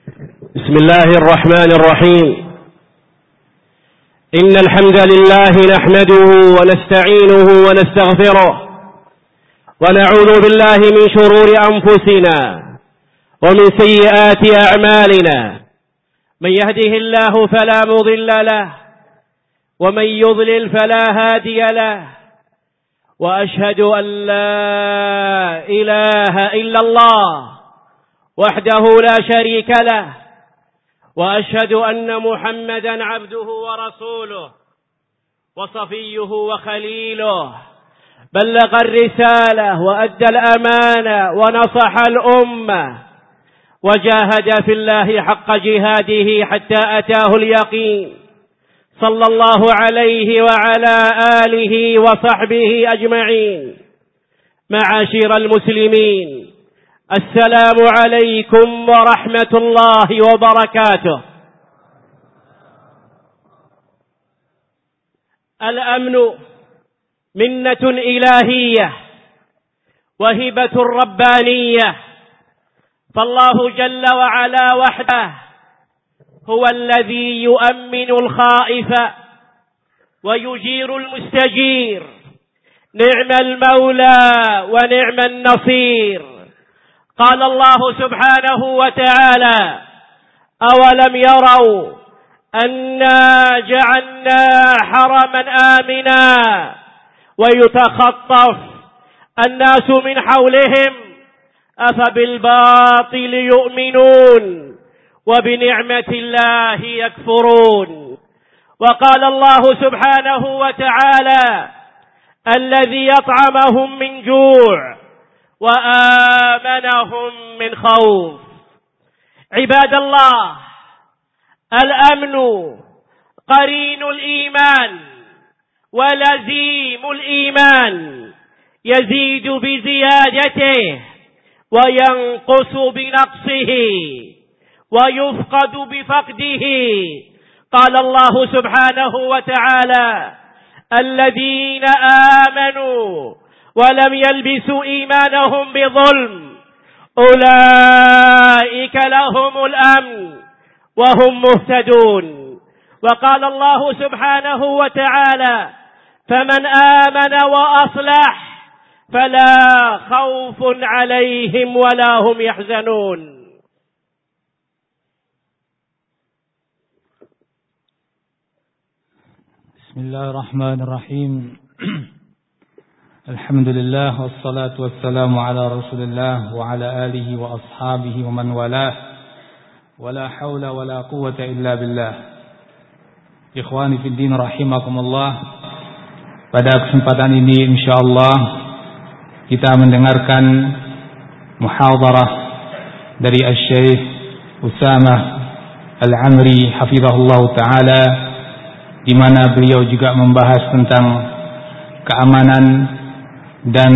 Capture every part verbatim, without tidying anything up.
بسم الله الرحمن الرحيم. إن الحمد لله نحمده ونستعينه ونستغفره ونعوذ بالله من شرور أنفسنا ومن سيئات أعمالنا، من يهده الله فلا مضل له ومن يضلل فلا هادي له، وأشهد أن لا إله إلا الله وحده لا شريك له، وأشهد أن محمدا عبده ورسوله وصفيه وخليله، بلغ الرسالة وأدى الأمانة ونصح الأمة وجاهد في الله حق جهاده حتى أتاه اليقين، صلى الله عليه وعلى آله وصحبه أجمعين. معاشر المسلمين، السلام عليكم ورحمة الله وبركاته. الأمن منة إلهية وهبة ربانية، فالله جل وعلا وحده هو الذي يؤمن الخائف ويجير المستجير، نعم المولى ونعم النصير. قال الله سبحانه وتعالى: أولم يروا أنا جعلنا حرما آمنا ويتخطف الناس من حولهم أفبالباطل يؤمنون وبنعمة الله يكفرون. وقال الله سبحانه وتعالى: الذي يطعمهم من جوع وآمنهم من خوف. عباد الله، الأمن قرين الإيمان ولزيم الإيمان، يزيد بزيادته وينقص بنقصه ويفقد بفقده. قال الله سبحانه وتعالى: الذين آمنوا ولم يلبسوا إيمانهم بظلم أولئك لهم الأمن وهم مهتدون. وقال الله سبحانه وتعالى: فمن آمن وأصلح فلا خوف عليهم ولا هم يحزنون. بسم الله الرحمن الرحيم. الحمد لله والصلاة والسلام على رسول الله وعلى آله وأصحابه ومن والاه، ولا حول ولا قوة إلا بالله. Ikhwani fi din rahimakumullah. Pada kesempatan ini insyaallah kita mendengarkan muhadharah dari Asy-Syaikh Usamah Al-Amri hafizahullah taala, di mana beliau juga membahas tentang keamanan dan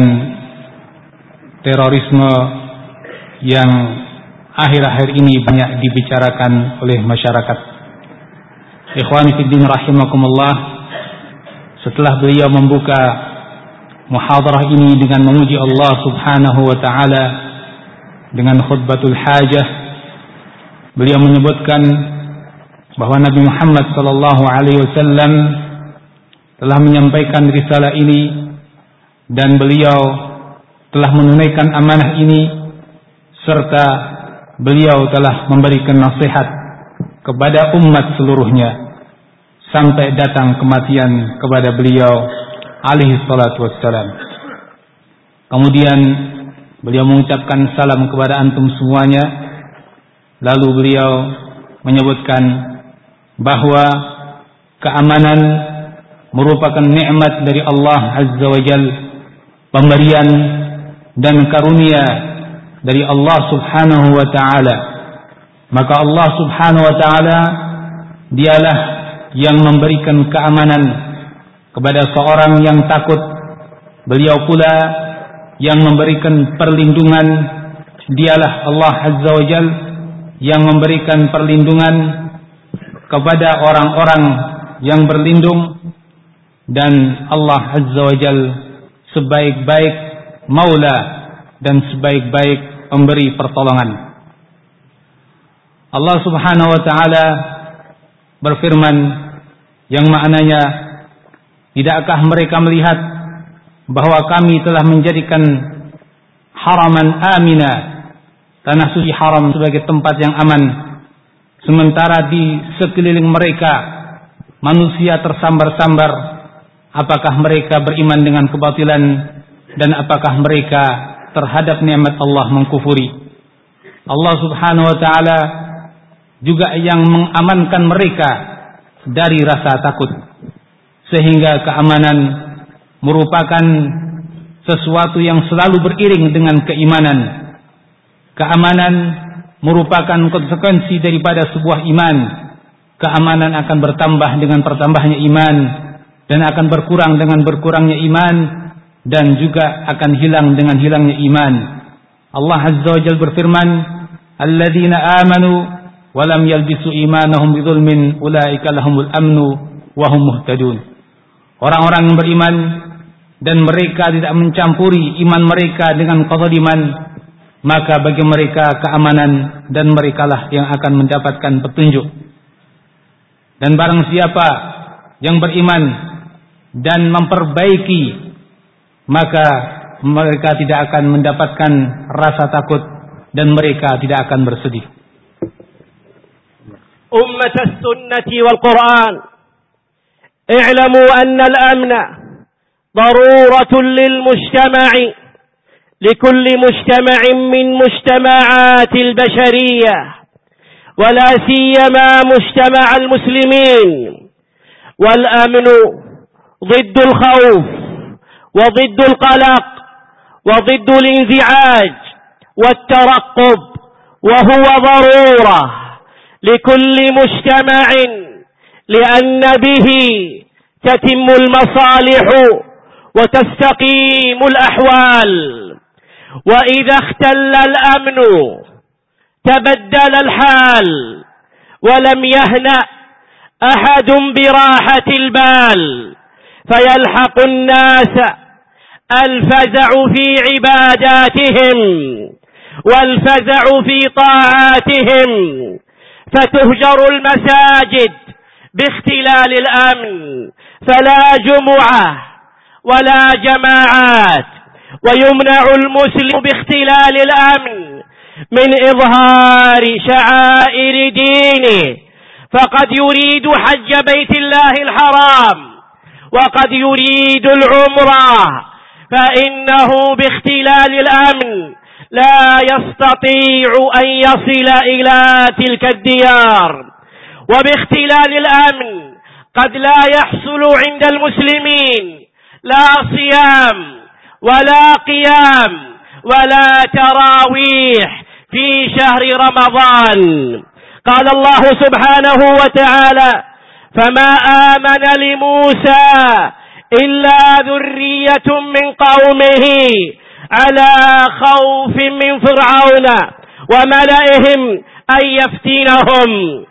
terorisme yang akhir-akhir ini banyak dibicarakan oleh masyarakat. Ikhwani fiddin rahimakumullah, setelah beliau membuka muhadarah ini dengan memuji Allah subhanahu wa ta'ala dengan khutbatul hajah, beliau menyebutkan bahwa Nabi Muhammad sallallahu alaihi wasallam telah menyampaikan risalah ini dan beliau telah menunaikan amanah ini, serta beliau telah memberikan nasihat kepada umat seluruhnya sampai datang kematian kepada beliau alaihi salatu wassalam. Kemudian beliau mengucapkan salam kepada antum semuanya, lalu beliau menyebutkan bahwa keamanan merupakan nikmat dari Allah Azza wa Jalla, pemberian dan karunia dari Allah Subhanahu wa ta'ala. Maka Allah Subhanahu wa ta'ala dialah yang memberikan keamanan kepada seorang yang takut. Beliau pula yang memberikan perlindungan. Dialah Allah Azza wa Jalla yang memberikan perlindungan kepada orang-orang yang berlindung, dan Allah Azza wa Jalla sebaik-baik maula dan sebaik-baik pemberi pertolongan. Allah Subhanahu wa taala berfirman yang maknanya, tidakkah mereka melihat bahwa kami telah menjadikan haraman amina, tanah suci haram, sebagai tempat yang aman, sementara di sekeliling mereka manusia tersambar-sambar. Apakah mereka beriman dengan kebatilan, dan apakah mereka terhadap nikmat Allah mengkufuri? Allah Subhanahu wa taala juga yang mengamankan mereka dari rasa takut, sehingga keamanan merupakan sesuatu yang selalu beriring dengan keimanan. Keamanan merupakan konsekuensi daripada sebuah iman. Keamanan akan bertambah dengan bertambahnya iman, dan akan berkurang dengan berkurangnya iman, dan juga akan hilang dengan hilangnya iman. Allah Azza wa Jalla berfirman, "Alladzina amanu wa lam yalbisu imanahum bidzulmin ulaika lahumul amnu wa hum muhtadun." Orang-orang yang beriman dan mereka tidak mencampuri iman mereka dengan kezaliman, maka bagi mereka keamanan, dan merekalah yang akan mendapatkan petunjuk. Dan barang siapa yang beriman dan memperbaiki, maka mereka tidak akan mendapatkan rasa takut, dan mereka tidak akan bersedih. أمة السنة والقرآن، اعلموا أن الأمن ضرورة للمجتمع، لكل مجتمع من مجتمعات البشرية، ولا سيما مجتمع المسلمين. والأمن ضد الخوف، وضد القلق، وضد الانزعاج والترقب، وهو ضرورة لكل مجتمع، لأن به تتم المصالح وتستقيم الأحوال. وإذا اختل الأمن تبدل الحال، ولم يهنأ أحد براحة البال، فيلحق الناس الفزع في عباداتهم والفزع في طاعاتهم، فتهجر المساجد باختلال الأمن، فلا جمعة ولا جماعات، ويمنع المسلم باختلال الأمن من إظهار شعائر دينه، فقد يريد حج بيت الله الحرام، وقد يريد العمرة، فإنه باختلال الأمن لا يستطيع أن يصل إلى تلك الديار. وباختلال الأمن قد لا يحصل عند المسلمين لا صيام ولا قيام ولا تراويح في شهر رمضان. قال الله سبحانه وتعالى: فما آمن لموسى إلا ذرية من قومه على خوف من فرعون وملئهم أن يفتنهم.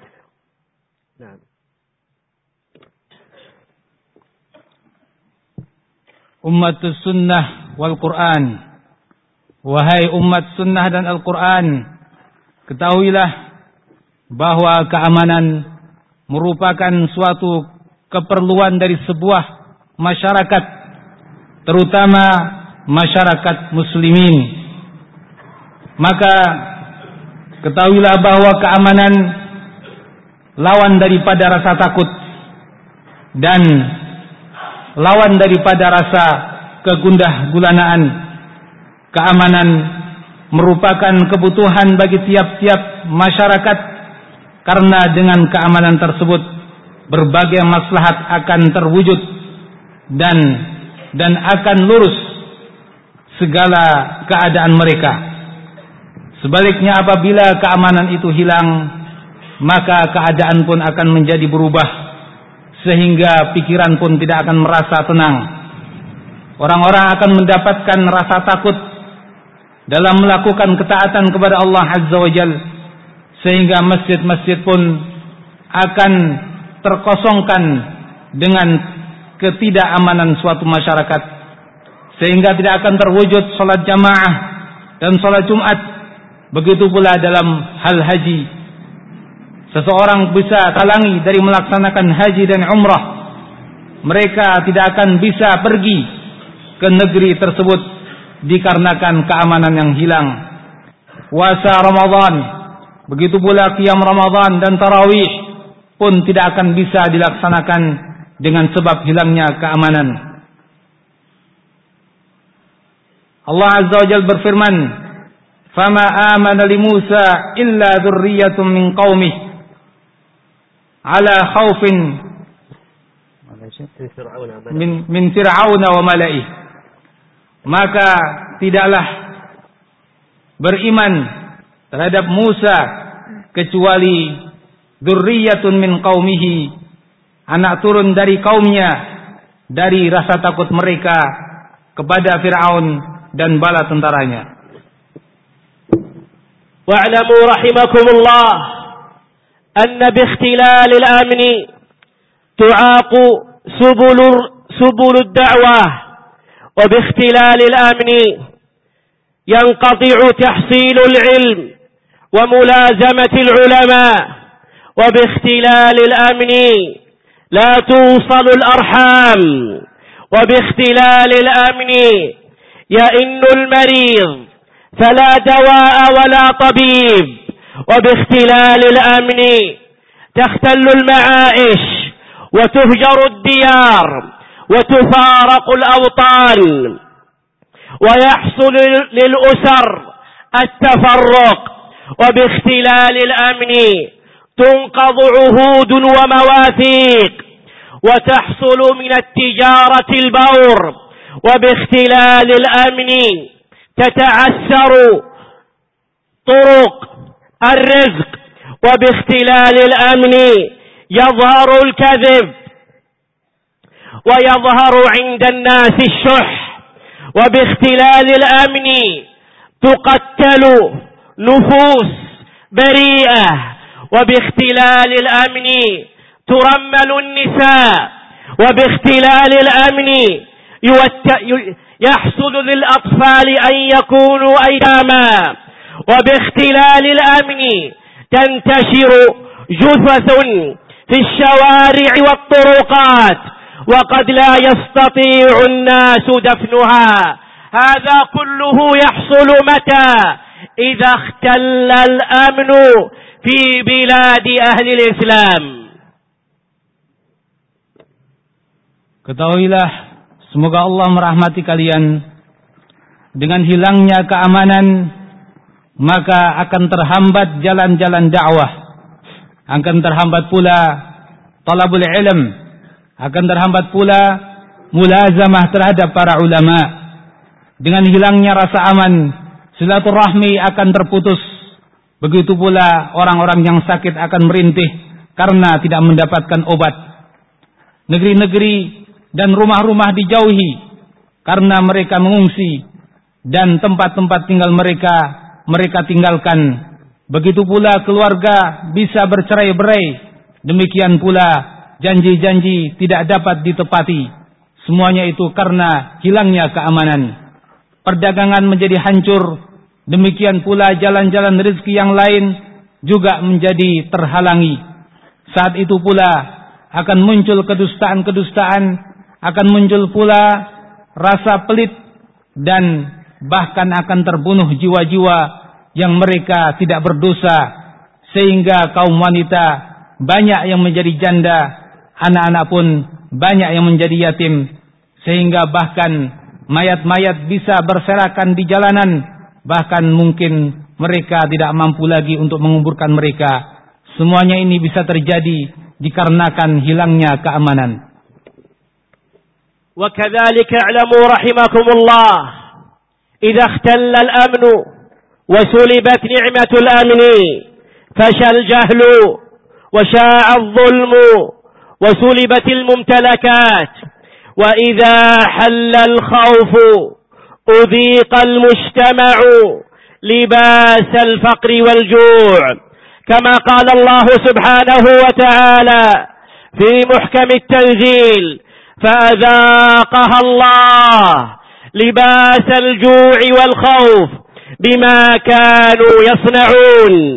Ummatus sunnah wal Quran. Wahai umat sunnah dan Al-Quran, ketahuilah bahwa keamanan merupakan suatu keperluan dari sebuah masyarakat, terutama masyarakat muslimin. Maka ketahuilah bahwa keamanan lawan daripada rasa takut, dan lawan daripada rasa kegundah gulanaan. Keamanan merupakan kebutuhan bagi tiap-tiap masyarakat, karena dengan keamanan tersebut berbagai maslahat akan terwujud dan dan akan lurus segala keadaan mereka. Sebaliknya, apabila keamanan itu hilang, maka keadaan pun akan menjadi berubah, sehingga pikiran pun tidak akan merasa tenang. Orang-orang akan mendapatkan rasa takut dalam melakukan ketaatan kepada Allah Azza wa Jalla, sehingga masjid-masjid pun akan terkosongkan dengan ketidakamanan suatu masyarakat, sehingga tidak akan terwujud salat jamaah dan salat Jumat. Begitu pula dalam hal haji, seseorang bisa talangi dari melaksanakan haji dan umrah, mereka tidak akan bisa pergi ke negeri tersebut dikarenakan keamanan yang hilang. Puasa Ramadan, begitu pula qiyam Ramadan dan tarawih pun tidak akan bisa dilaksanakan dengan sebab hilangnya keamanan. Allah Azza wa Jalla berfirman, "Fama amana li Musa illa dzurriyyatun min qaumihi ala khaufin min min Fir'auna wa mala'ihi." Maka tidaklah beriman terhadap Musa kecuali dzurriyyatun min qaumihi, anak turun dari kaumnya, dari rasa takut mereka kepada Fir'aun dan bala tentaranya. Wa'lamu rahimakumullah anna bi ikhtilal al-amn tu'aqu subul subul ad-da'wah wa bi ikhtilal al-amn yanqati'u tahsil al-'ilm wa mulazamati al-'ulama wa bi ikhtilal al-amn la tuwsal al-arham wa bi ikhtilal al-amn يئن المريض فلا دواء ولا طبيب وباختلال الأمن تختل المعائش وتهجر الديار وتفارق الأوطان ويحصل للأسر التفرق وباختلال الأمن تنقض عهود ومواثيق وتحصل من التجارة البور وباختلال الأمن تتعسر طرق الرزق وباختلال الأمن يظهر الكذب ويظهر عند الناس الشح وباختلال الأمن تقتل نفوس بريئة وباختلال الأمن ترمل النساء وباختلال الأمن يحصل للأطفال أن يكونوا أيتاما وباختلال الأمن تنتشر جثث في الشوارع والطرقات وقد لا يستطيع الناس دفنها. هذا كله يحصل متى؟ إذا اختل الأمن في بلاد أهل الإسلام. Ketahuilah, semoga Allah merahmati kalian, dengan hilangnya keamanan maka akan terhambat jalan-jalan dakwah, akan terhambat pula talabul ilm, akan terhambat pula mulazamah terhadap para ulama. Dengan hilangnya rasa aman, silaturahmi akan terputus. Begitu pula orang-orang yang sakit akan merintih karena tidak mendapatkan obat. Negeri-negeri dan rumah-rumah dijauhi karena mereka mengungsi, dan tempat-tempat tinggal mereka mereka tinggalkan. Begitu pula keluarga bisa bercerai-berai, demikian pula janji-janji tidak dapat ditepati. Semuanya itu karena hilangnya keamanan. Perdagangan menjadi hancur, demikian pula jalan-jalan rezeki yang lain juga menjadi terhalangi. Saat itu pula akan muncul kedustaan-kedustaan, akan muncul pula rasa pelit, dan bahkan akan terbunuh jiwa-jiwa yang mereka tidak berdosa, sehingga kaum wanita banyak yang menjadi janda, anak-anak pun banyak yang menjadi yatim, sehingga bahkan mayat-mayat bisa berserakan di jalanan, bahkan mungkin mereka tidak mampu lagi untuk menguburkan mereka. Semuanya ini bisa terjadi dikarenakan hilangnya keamanan. وكذلك اعلموا رحمكم الله إذا اختل الأمن وسلبت نعمة الأمن فشى الجهل وشاع الظلم وسلبت الممتلكات وإذا حل الخوف أذيق المجتمع لباس الفقر والجوع كما قال الله سبحانه وتعالى في محكم التنزيل فأذاقها الله لباس الجوع والخوف بما كانوا يصنعون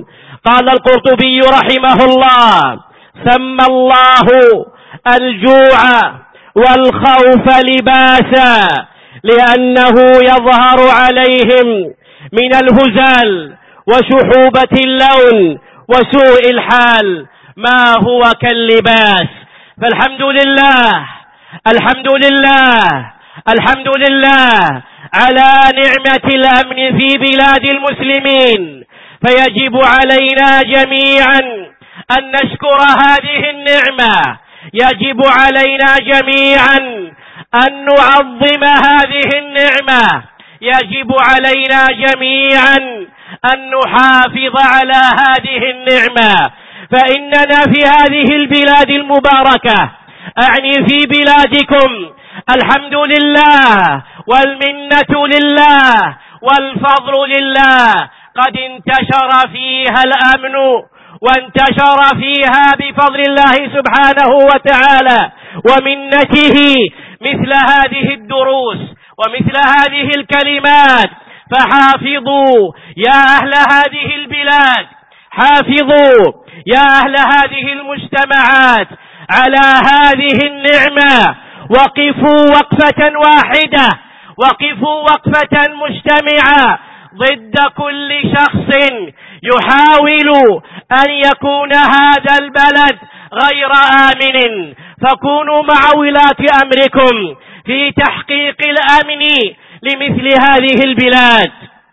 قال القرطبي رحمه الله: سمى الله الجوع والخوف لباسا لأنه يظهر عليهم من الهزال وشحوبة اللون وسوء الحال ما هو كاللباس. فالحمد لله الحمد لله الحمد لله على نعمة الأمن في بلاد المسلمين، فيجب علينا جميعا أن نشكر هذه النعمة، يجب علينا جميعا أن نعظم هذه النعمة، يجب علينا جميعا أن نحافظ على هذه النعمة، فإننا في هذه البلاد المباركة، أعني في بلادكم، الحمد لله والمنة لله والفضل لله، قد انتشر فيها الأمن وانتشر فيها بفضل الله سبحانه وتعالى ومنته مثل هذه الدروس ومثل هذه الكلمات. فحافظوا يا أهل هذه البلاد، حافظوا يا أهل هذه المجتمعات على هذه النعمة، وقفوا وقفة واحدة، وقفوا وقفة مجتمعة ضد كل شخص يحاول أن يكون هذا البلد غير آمن، فكونوا مع ولاة أمركم في تحقيق الأمن لمثل هذه البلاد.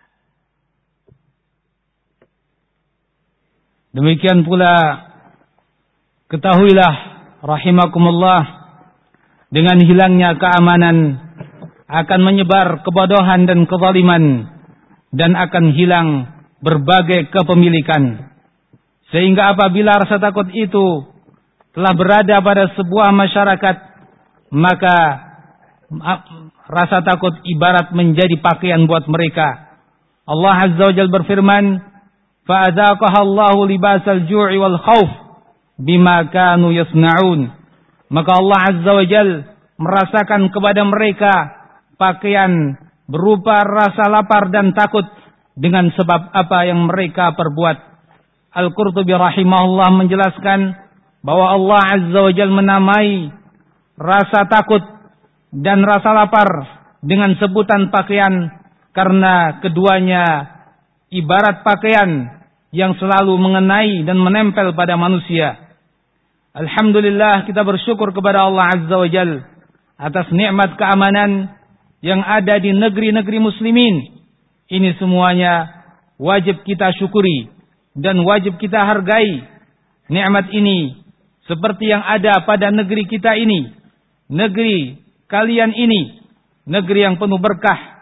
Demikian pula ketahuilah rahimakumullah, dengan hilangnya keamanan akan menyebar kebodohan dan kezaliman, dan akan hilang berbagai kepemilikan. Sehingga apabila rasa takut itu telah berada pada sebuah masyarakat, maka rasa takut ibarat menjadi pakaian buat mereka. Allah Azza wa Jalla berfirman, فَأَذَاقَهَا اللَّهُ لِبَاسَ الْجُوعِ وَالْخَوْفِ بِمَا كَانُوا يَصْنَعُونَ. Maka Allah Azza wa Jalla merasakan kepada mereka pakaian berupa rasa lapar dan takut dengan sebab apa yang mereka perbuat. Al-Qurtubi rahimahullah menjelaskan bahwa Allah Azza wa Jalla menamai rasa takut dan rasa lapar dengan sebutan pakaian karena keduanya ibarat pakaian yang selalu mengenai dan menempel pada manusia. Alhamdulillah, kita bersyukur kepada Allah Azza wa Jalla atas nikmat keamanan yang ada di negeri-negeri muslimin. Ini semuanya wajib kita syukuri dan wajib kita hargai. Nikmat ini seperti yang ada pada negeri kita ini, negeri kalian ini, negeri yang penuh berkah.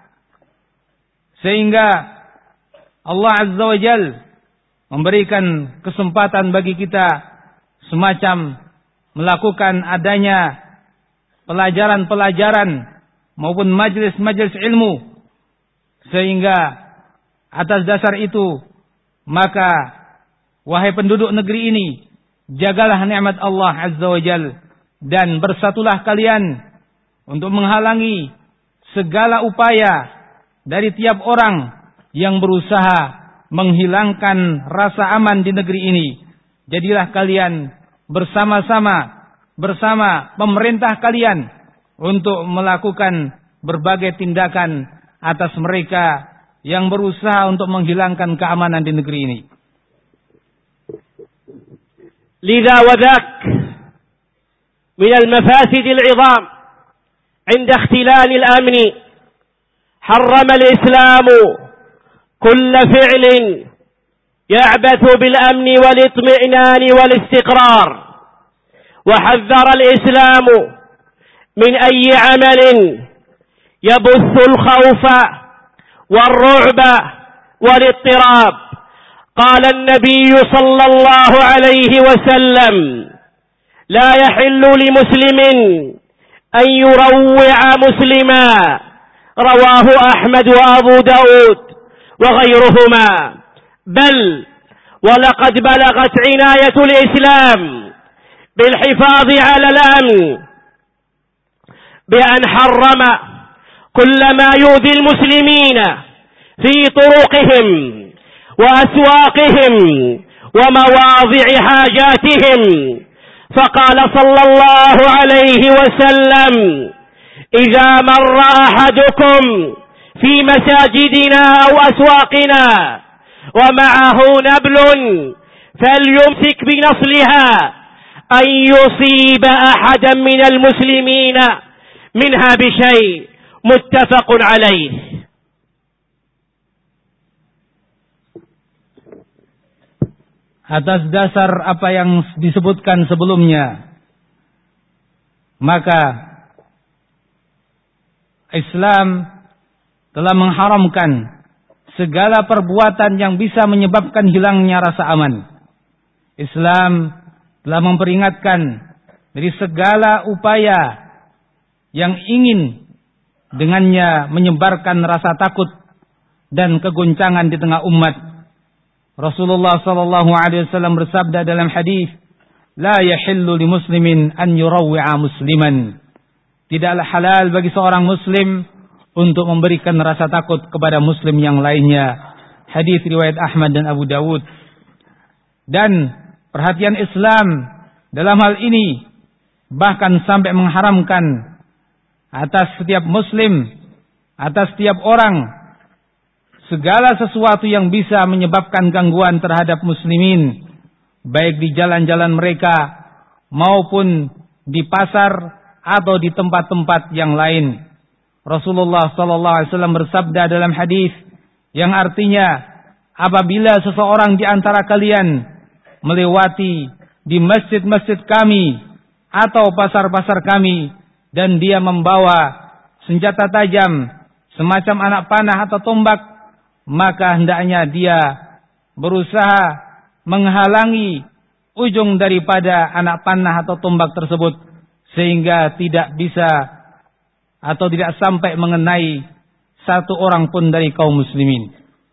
Sehingga Allah Azza wa Jalla memberikan kesempatan bagi kita semacam melakukan adanya pelajaran-pelajaran maupun majelis-majelis ilmu, sehingga atas dasar itu maka wahai penduduk negeri ini, jagalah nikmat Allah Azza wa Jalla dan bersatulah kalian untuk menghalangi segala upaya dari tiap orang yang berusaha menghilangkan rasa aman di negeri ini. Jadilah kalian bersama-sama bersama pemerintah kalian untuk melakukan berbagai tindakan atas mereka yang berusaha untuk menghilangkan keamanan di negeri ini. Lidha wa dhak min al-mafasid al-'idham 'inda ikhtilal al-amn, harrama al-Islam كل فعل يعبث بالأمن والاطمئنان والاستقرار، وحذر الإسلام من أي عمل يبث الخوف والرعب والاضطراب. قال النبي صلى الله عليه وسلم: لا يحل لمسلم أن يروع مسلما. رواه أحمد وأبو داود وغيرهما. بل ولقد بلغت عناية الإسلام بالحفاظ على الأمن بأن حرم كل ما يؤذي المسلمين في طرقهم وأسواقهم ومواضع حاجاتهم، فقال صلى الله عليه وسلم: إذا مر أحدكم في مساجدنا أو أسواقنا ومعه نبل فليمسك بنصلها أن يصيب أحدا من المسلمين منها بشيء، متفق عليه. Atas dasar apa yang disebutkan sebelumnya, maka Islam telah mengharamkan segala perbuatan yang bisa menyebabkan hilangnya rasa aman. Islam telah memperingatkan dari segala upaya yang ingin dengannya menyebarkan rasa takut dan kegoncangan di tengah umat. Rasulullah sallallahu alaihi wasallam bersabda dalam hadis, "La yahillu li muslimin an yurawwi'a musliman." Tidaklah halal bagi seorang muslim untuk memberikan rasa takut kepada muslim yang lainnya. Hadis riwayat Ahmad dan Abu Dawud. Dan perhatian Islam dalam hal ini bahkan sampai mengharamkan atas setiap muslim, atas setiap orang, segala sesuatu yang bisa menyebabkan gangguan terhadap muslimin, baik di jalan-jalan mereka maupun di pasar atau di tempat-tempat yang lain. Rasulullah sallallahu alaihi wasallam bersabda dalam hadis yang artinya, apabila seseorang di antara kalian melewati di masjid-masjid kami atau pasar-pasar kami dan dia membawa senjata tajam semacam anak panah atau tombak, maka hendaknya dia berusaha menghalangi ujung daripada anak panah atau tombak tersebut sehingga tidak bisa atau tidak sampai mengenai satu orang pun dari kaum muslimin.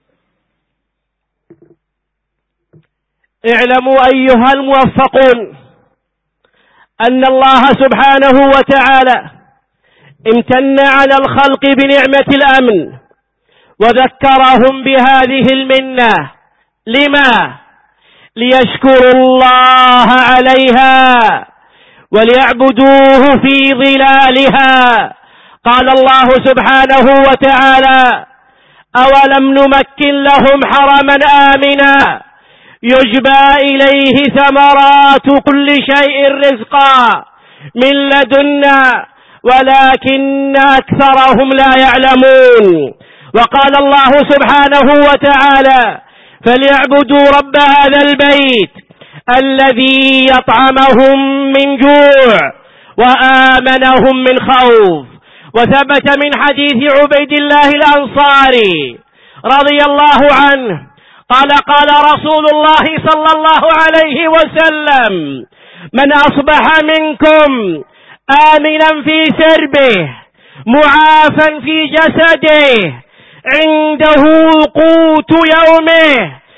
اعلموا أيها الموفقون أن الله سبحانه وتعالى امتن على الخلق بنعمة الأمن وذكرهم بهذه المنة. لما؟ ليشكروا الله عليها وليعبدوه في ظلالها. قال الله سبحانه وتعالى: أولم نمكن لهم حرما آمنا يجبى إليه ثمرات كل شيء رزقا من لدنا ولكن أكثرهم لا يعلمون. وقال الله سبحانه وتعالى: فليعبدوا رب هذا البيت الذي يطعمهم من جوع وآمنهم من خوف. وثبت من حديث عبيد الله الأنصاري رضي الله عنه قال قال رسول الله صلى الله عليه وسلم: من أصبح منكم آمنا في سربه معافا في جسده عنده قوت يومه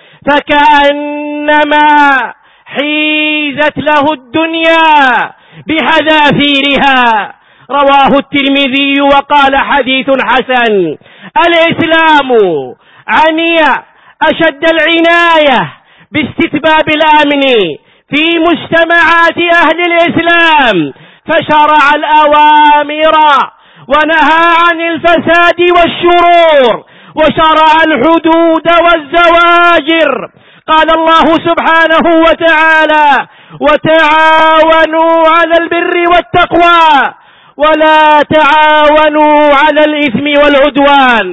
فكأنما حيزت له الدنيا بحذافيرها. رواه الترمذي وقال حديث حسن. الإسلام عني أشد العناية باستتباب الأمن في مجتمعات أهل الإسلام، فشرع الأوامر ونهى عن الفساد والشرور وشرع الحدود والزواجر. قال الله سبحانه وتعالى: وتعاونوا على البر والتقوى ولا تعاونوا على الإثم والعدوان.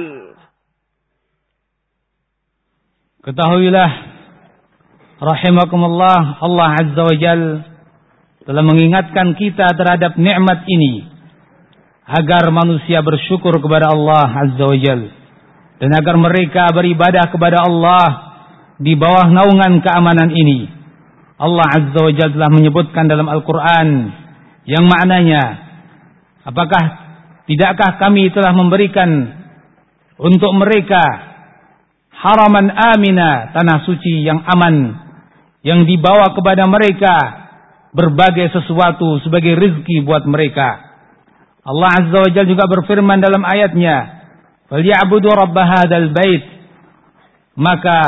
Ketahuilah rahimakumullah, Allah Azza wa Jal telah mengingatkan kita terhadap nikmat ini agar manusia bersyukur kepada Allah Azza wa Jal dan agar mereka beribadah kepada Allah di bawah naungan keamanan ini. Allah Azza wa Jalla telah menyebutkan dalam Al-Quran yang maknanya, apakah tidakkah kami telah memberikan untuk mereka haraman amina, tanah suci yang aman, yang dibawa kepada mereka berbagai sesuatu sebagai rizki buat mereka. Allah Azza wa Jalla juga berfirman dalam ayatnya, "Falyabudu rabb hadzal bait." Maka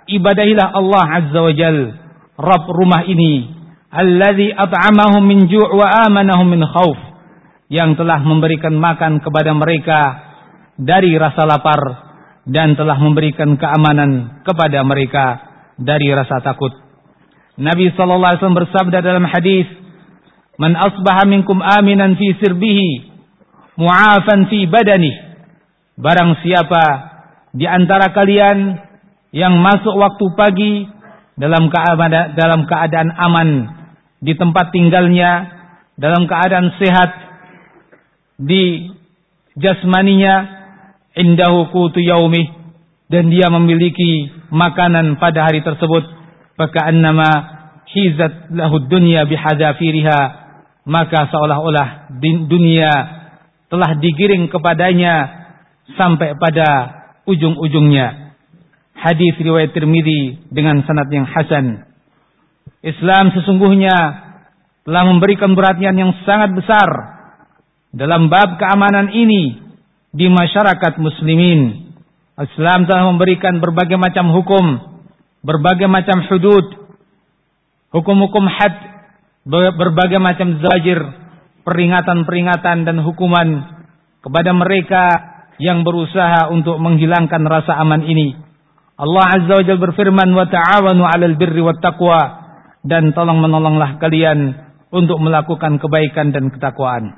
ibadahilah Allah Azza wa Jal, Rabb rumah ini, alladzi at'amahum min ju' wa amanahum min khauf, yang telah memberikan makan kepada mereka dari rasa lapar dan telah memberikan keamanan kepada mereka dari rasa takut. Nabi sallallahu alaihi wasallam bersabda dalam hadis, "Man asbaha minkum aminan fi sirbihi, mu'afan fi badani." Barang siapa di antara kalian yang masuk waktu pagi dalam keadaan, dalam keadaan aman di tempat tinggalnya, dalam keadaan sehat di jasmaninya, indahu qutu yaumih, dan dia memiliki makanan pada hari tersebut, faka'annama hizat lahu dunya bihadzafiriha, maka seolah-olah dunia telah digiring kepadanya sampai pada ujung-ujungnya. Hadis riwayat Tirmidzi dengan sanad yang hasan. Islam sesungguhnya telah memberikan perhatian yang sangat besar dalam bab keamanan ini di masyarakat muslimin. Islam telah memberikan berbagai macam hukum, berbagai macam hudud, hukum-hukum had, berbagai macam zajir, peringatan-peringatan dan hukuman kepada mereka yang berusaha untuk menghilangkan rasa aman ini. Allah Azza wa Jalla berfirman, "Wa ta'awanu 'alal birri wat taqwa," dan tolong menolonglah kalian untuk melakukan kebaikan dan ketakwaan.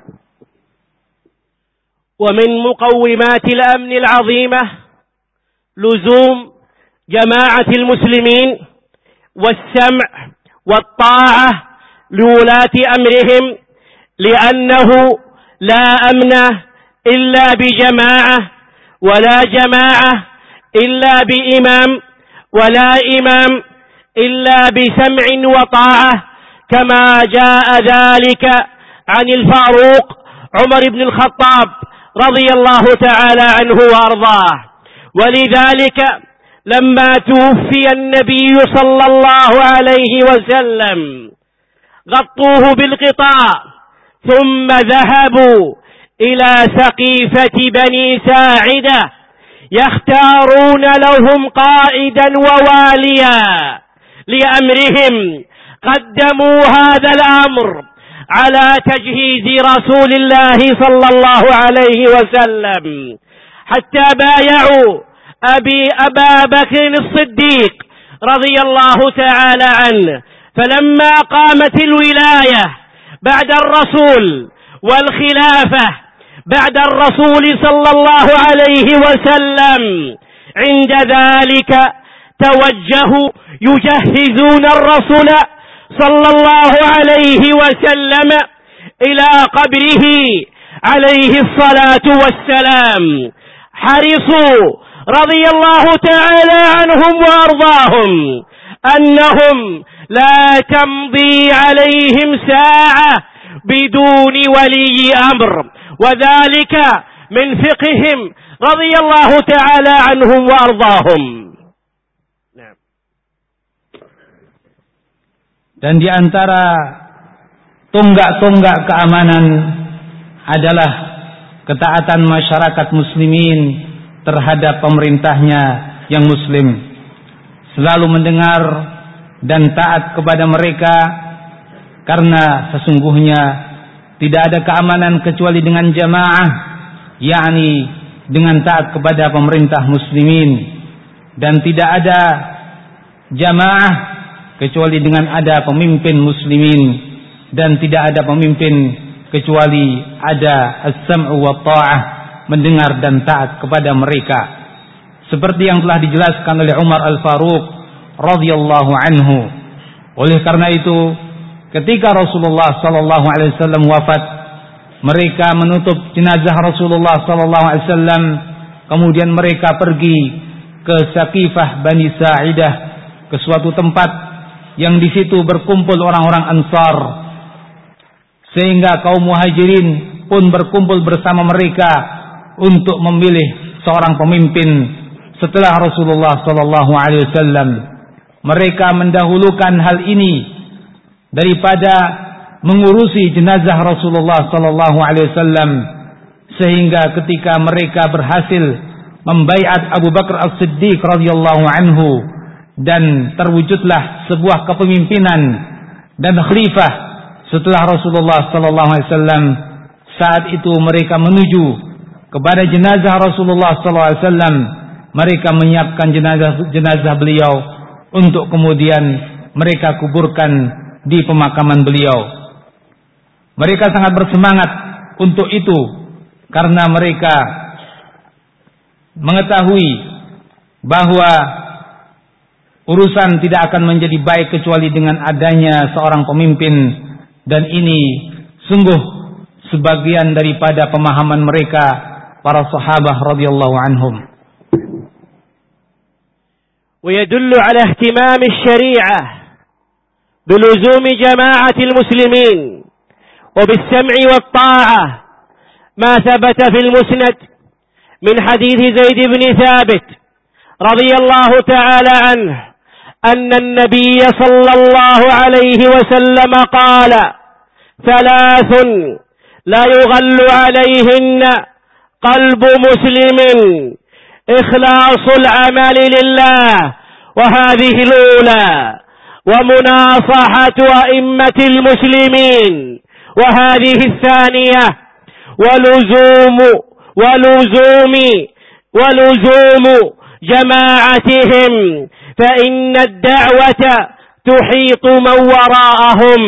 Wa min muqawwimatil amni al-'azimah luzum jama'atil muslimin was-sam' wat-ta'ah liwulati amrihim li'annahu la amna إلا بجماعة ولا جماعة إلا بإمام ولا إمام إلا بسمع وطاعة كما جاء ذلك عن الفاروق عمر بن الخطاب رضي الله تعالى عنه وأرضاه. ولذلك لما توفي النبي صلى الله عليه وسلم غطوه بالقطاع ثم ذهبوا إلى سقيفة بني ساعدة يختارون لهم قائدا وواليا لأمرهم، قدموا هذا الأمر على تجهيز رسول الله صلى الله عليه وسلم حتى بايعوا أبي أبا بكر الصديق رضي الله تعالى عنه. فلما قامت الولاية بعد الرسول والخلافة بعد الرسول صلى الله عليه وسلم عند ذلك توجهوا يجهزون الرسول صلى الله عليه وسلم إلى قبره عليه الصلاة والسلام. حرصوا رضي الله تعالى عنهم وأرضاهم أنهم لا تمضي عليهم ساعة بدون ولي أمر، وذلك من فقههم رضي الله تعالى عنهم وأرضاهم. Dan di antara tonggak-tonggak keamanan adalah ketaatan masyarakat muslimin terhadap pemerintahnya yang muslim, selalu mendengar dan taat kepada mereka, karena sesungguhnya tidak ada keamanan kecuali dengan jamaah, yakni dengan taat kepada pemerintah muslimin, dan tidak ada jamaah kecuali dengan ada pemimpin muslimin, dan tidak ada pemimpin kecuali ada as-sam'u wa ta'ah, mendengar dan taat kepada mereka, seperti yang telah dijelaskan oleh Umar Al-Faruq radhiyallahu anhu. Oleh karena itu, ketika Rasulullah sallallahu alaihi wasallam wafat, mereka menutup jenazah Rasulullah sallallahu alaihi wasallam, kemudian mereka pergi ke Saqifah Bani Sa'idah, ke suatu tempat yang di situ berkumpul orang-orang Ansar, sehingga kaum Muhajirin pun berkumpul bersama mereka untuk memilih seorang pemimpin setelah Rasulullah sallallahu alaihi wasallam. Mereka mendahulukan hal ini daripada mengurusi jenazah Rasulullah sallallahu alaihi wasallam, sehingga ketika mereka berhasil membaiat Abu Bakar As-Siddiq radhiyallahu anhu dan terwujudlah sebuah kepemimpinan dan khalifah setelah Rasulullah sallallahu alaihi wasallam. Saat itu mereka menuju kepada jenazah Rasulullah sallallahu alaihi wasallam. Mereka menyiapkan jenazah-jenazah beliau untuk kemudian mereka kuburkan di pemakaman beliau. Mereka sangat bersemangat untuk itu karena mereka mengetahui bahwa urusan tidak akan menjadi baik kecuali dengan adanya seorang pemimpin, dan ini sungguh sebagian daripada pemahaman mereka para sahabat radhiyallahu anhum. ويدل على اهتمام الشريعة بلزوم جماعة المسلمين وبالسمع والطاعة ما ثبت في المسند من حديث زيد بن ثابت رضي الله تعالى عنه أن النبي صلى الله عليه وسلم قال: ثلاث لا يغل عليهن قلب مسلم: إخلاص العمل لله، وهذه الأولى، ومناصحة أئمة المسلمين، وهذه الثانية، ولزوم ولزوم ولزوم جماعتهم، فإن الدعوة تحيط من وراءهم.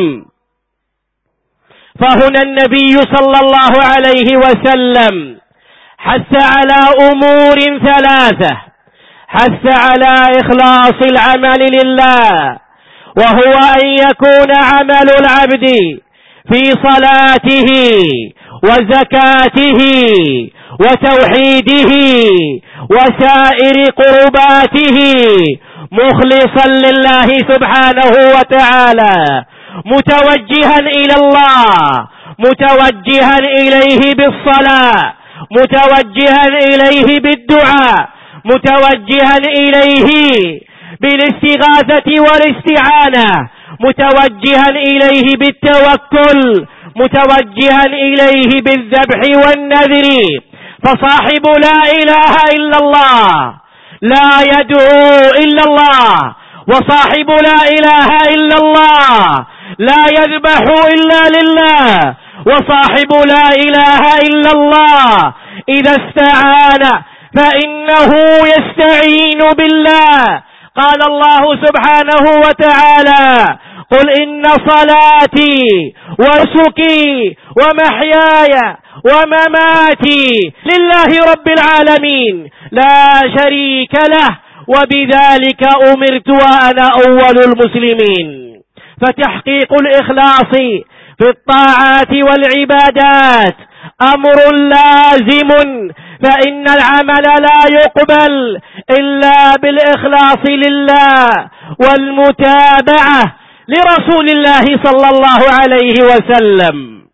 فهنا النبي صلى الله عليه وسلم حث على أمور ثلاثة: حث على إخلاص العمل لله، وهو أن يكون عمل العبد في صلاته وزكاته وتوحيده وسائر قرباته مخلصا لله سبحانه وتعالى، متوجها إلى الله، متوجها إليه بالصلاة، متوجها إليه بالدعاء، متوجها إليه بالاستغاثة والاستعانة، متوجها إليه بالتوكل، متوجها إليه بالذبح والنذر. فصاحب لا إله إلا الله لا يدعو إلا الله، وصاحب لا إله إلا الله لا يذبح إلا لله، وصاحب لا إله إلا الله إذا استعان فإنه يستعين بالله. قال الله سبحانه وتعالى: قل إن صلاتي ونسكي ومحياي ومماتي لله رب العالمين لا شريك له وبذلك أمرت وأنا أول المسلمين. فتحقيق الإخلاص في الطاعات والعبادات أمر لازم، فإن العمل لا يقبل إلا بالإخلاص لله والمتابعة لرسول الله صلى الله عليه وسلم.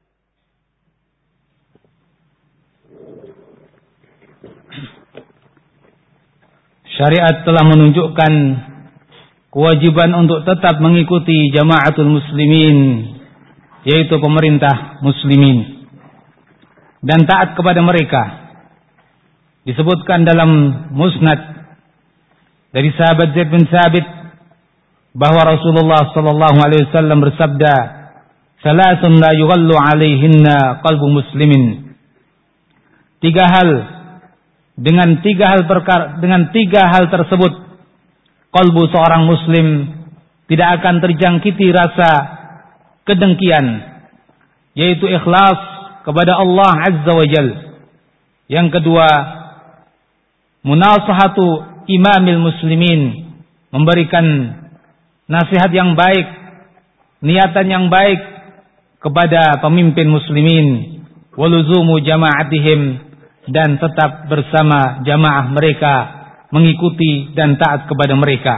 Syariat telah menunjukkan kewajiban untuk tetap mengikuti jamaatul muslimin, yaitu pemerintah muslimin, dan taat kepada mereka. Disebutkan dalam musnad dari sahabat Zaid bin Thabit bahwa Rasulullah sallallahu alaihi wasallam bersabda, "Salasun la yughallu alaihinna qalbu muslimin." Tiga hal, dengan tiga hal perkara, dengan tiga hal tersebut kalbu seorang muslim tidak akan terjangkiti rasa kedengkian, yaitu ikhlas kepada Allah Azza wa Jal. Yang kedua, munasahatu imamil muslimin, memberikan nasihat yang baik, niatan yang baik kepada pemimpin muslimin, waluzumu jama'atihim, dan tetap bersama jamaah mereka, mengikuti dan taat kepada mereka.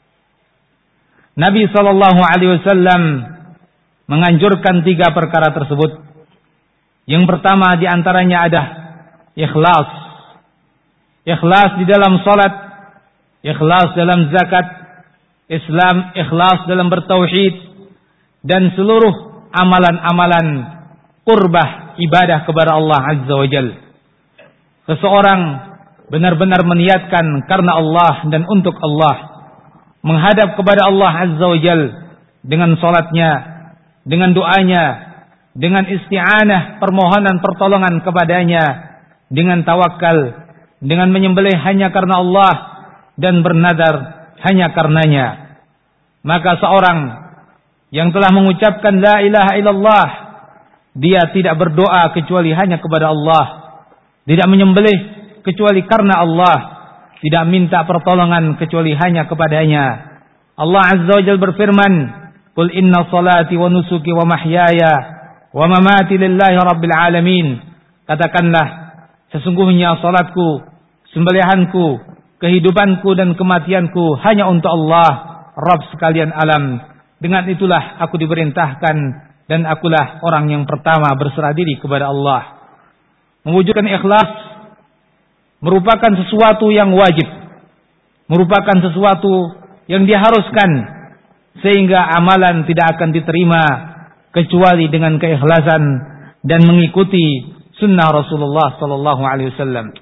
Nabi sallallahu alaihi wasallam menganjurkan tiga perkara tersebut. Yang pertama di antaranya ada ikhlas. Ikhlas di dalam salat, ikhlas dalam zakat, Islam, ikhlas dalam bertauhid, dan seluruh amalan-amalan qurbah ibadah kepada Allah Azza wa Jalla. Seseorang benar-benar meniatkan karena Allah dan untuk Allah, menghadap kepada Allah Azza wa Jal dengan salatnya, dengan doanya, dengan isti'anah, permohonan pertolongan kepadanya, dengan tawakal, dengan menyembelih hanya karena Allah dan bernadar hanya karenanya. Maka seorang yang telah mengucapkan la ilaha illallah, dia tidak berdoa kecuali hanya kepada Allah, tidak menyembelih kecuali karena Allah, tidak minta pertolongan kecuali hanya kepadanya. Allah Azza wa Jalla berfirman, "Qul inna salati wa nusuki wa mahyaya wa mamati lillahi rabbil alamin." Katakanlah, sesungguhnya salatku, sembelihanku, kehidupanku dan kematianku hanya untuk Allah, Rabb sekalian alam. Dengan itulah aku diperintahkan dan akulah orang yang pertama berserah diri kepada Allah. Mewujudkan ikhlas merupakan sesuatu yang wajib, merupakan sesuatu yang diharuskan, sehingga amalan tidak akan diterima kecuali dengan keikhlasan dan mengikuti sunnah Rasulullah sallallahu alaihi wasallam.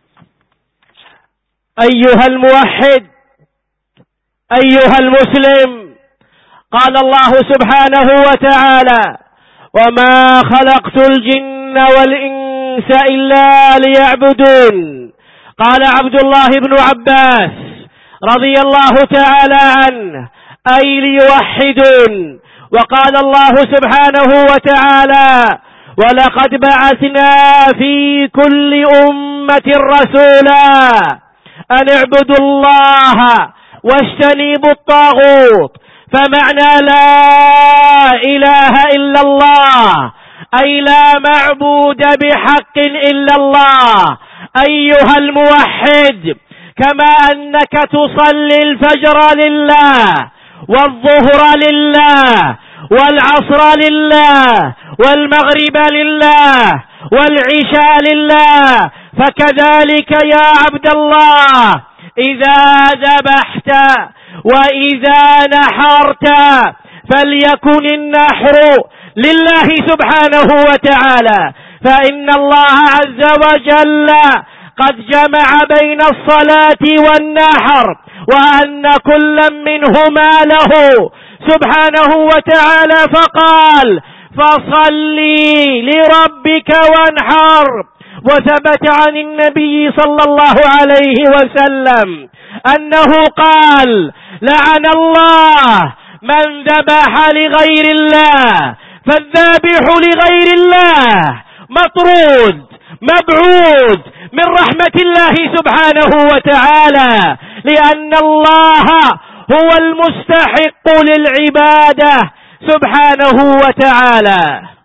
Ayyuhal muwahhid, ayyuhal muslim, qala Allah subhanahu wa ta'ala, wa ma khalaqtul jinna wal insa illa liya'budun. Qala Abdullah ibn Abbas radhiyallahu ta'ala anhu, ay liyuwahhidun. Wa qala Allah subhanahu wa ta'ala, wa laqad ba'athna fi kulli ummatin rasula an i'budu Allah wajtanibu at-taghut. فمعنى لا إله إلا الله أي لا معبود بحق إلا الله. أيها الموحد، كما أنك تصلي الفجر لله والظهر لله والعصر لله والمغرب لله والعشاء لله، فكذلك يا عبد الله إذا ذبحت وإذا نحرت فليكن النحر لله سبحانه وتعالى، فإن الله عز وجل قد جمع بين الصلاة والنحر، وأن كل منهما له سبحانه وتعالى، فقال فصلي لربك وانحر. وثبت عن النبي صلى الله عليه وسلم أنه قال لعن الله من ذبح لغير الله، فالذابح لغير الله مطرود مبعود من رحمة الله سبحانه وتعالى، لأن الله هو المستحق للعبادة سبحانه وتعالى.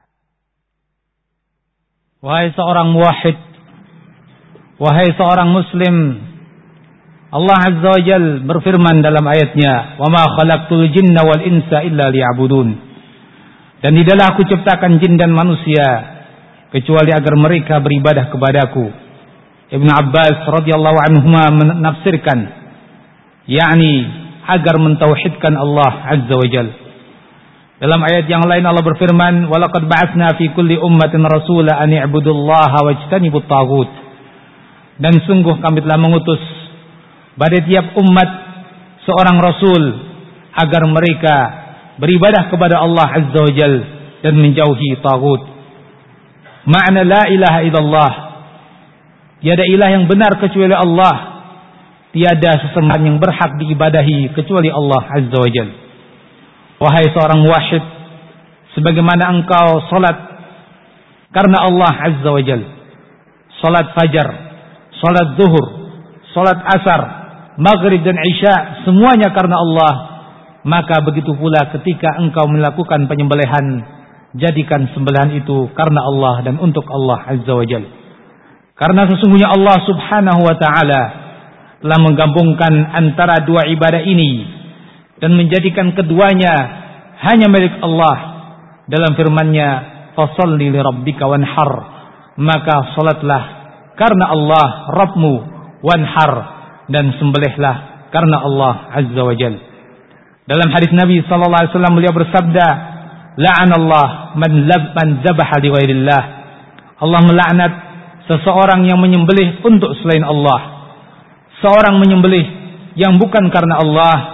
Wahai seorang muwahhid, wahai seorang muslim, Allah Azza wa Jal berfirman dalam ayatnya, "Wa ma khalaqtul jinna wal insa illa liya'budun." Dan tidaklah aku ciptakan jin dan manusia kecuali agar mereka beribadah kepadaku. Ibnu Abbas radhiyallahu anhuma menafsirkan, yakni agar mentauhidkan Allah Azza wa Jal. Dalam ayat yang lain Allah berfirman, "Wa laqad ba'atsna fi kulli ummatin rasula an i'budullaha wajtanibut taghut." Dan sungguh kami telah mengutus pada tiap umat seorang rasul agar mereka beribadah kepada Allah Azza wa Jal dan menjauhi taghut. Makna la ilaha illallah, tiada ilah yang benar kecuali Allah, tiada sesembahan yang berhak diibadahi kecuali Allah Azza wa Jal. Wahai seorang wahid, sebagaimana engkau salat karena Allah Azza wa Jal, salat fajar, salat zuhur, salat asar, maghrib dan isya, semuanya karena Allah, maka begitu pula ketika engkau melakukan penyembelihan, jadikan sembelihan itu karena Allah dan untuk Allah Azza wa Jal. Karena sesungguhnya Allah Subhanahu wa ta'ala telah menggabungkan antara dua ibadah ini dan menjadikan keduanya hanya milik Allah dalam firman-Nya, "Fasholli li rabbika wanhar." Maka salatlah karena Allah Rabbmu, wanhar, dan sembelihlah karena Allah Azza wa Jalla. Dalam hadis Nabi sallallahu alaihi wasallam beliau bersabda, "La'anallah man lab man dzabaha li ghairillah." Allah melaknat seseorang yang menyembelih untuk selain Allah. Seorang menyembelih yang bukan karena Allah,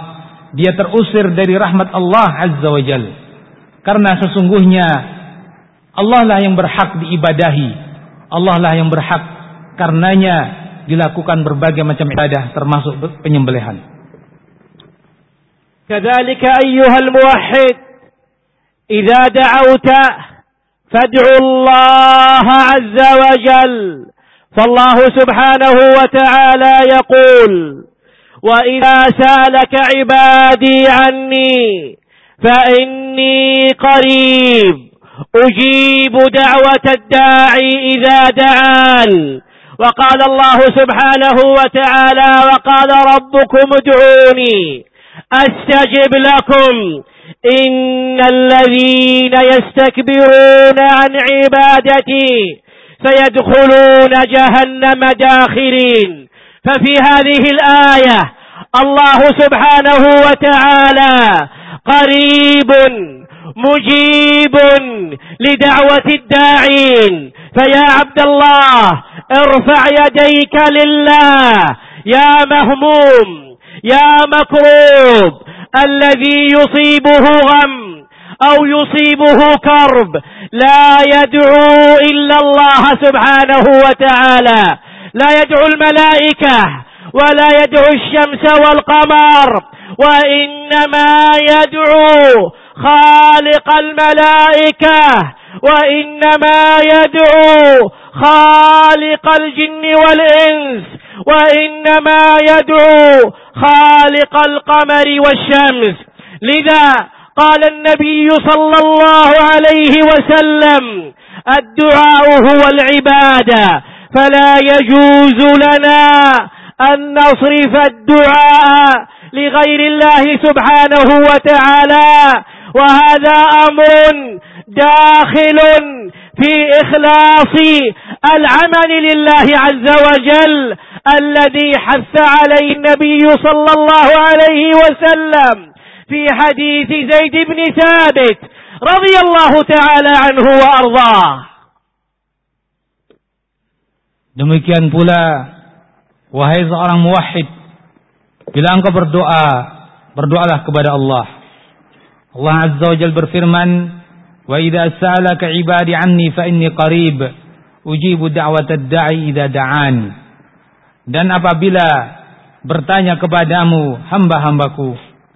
dia terusir dari rahmat Allah Azza wa Jal. Karena sesungguhnya Allah lah yang berhak diibadahi, Allah lah yang berhak karenanya dilakukan berbagai macam ibadah termasuk penyembelihan. Kadzalika ayyuhal muwahhid, idza da'awta fad'u Allah Azza wa Jalla. فالله سبحانه وتعالى يقول: وإذا سألك عبادي عني فإني قريب أجيب دعوة الداعي إذا دعان. وقال الله سبحانه وتعالى: وقال ربكم ادعوني أستجب لكم إن الذين يستكبرون عن عبادتي سيدخلون جهنم داخرين. ففي هذه الآية الله سبحانه وتعالى قريب مجيب لدعوة الداعين. فيا عبد الله ارفع يديك لله يا مهموم يا مكروب الذي يصيبه غم أو يصيبه كرب، لا يدعو إلا الله سبحانه وتعالى، لا يدعو الملائكة ولا يدعو الشمس والقمر، وإنما يدعو خالق الملائكة، وإنما يدعو خالق الجن والإنس، وإنما يدعو خالق القمر والشمس. لذا قال النبي صلى الله عليه وسلم: الدعاء هو العبادة، فلا يجوز لنا أن نصرف الدعاء لغير الله سبحانه وتعالى. وهذا أمر داخل في إخلاص العمل لله عز وجل الذي حث عليه النبي صلى الله عليه وسلم في حديث زيد بن ثابت رضي الله تعالى عنه وأرضاه. Demikian pula, wahai seorang muwahhid, bila engkau berdoa, berdoalah kepada Allah. Allah Azza wa Jalla berfirman: "Wa idza sa'alaka 'ibadi 'anni fa inni qarib, ujibu da'watad da'i idza da'an." Dan apabila bertanya kepadamu hamba-hambaku,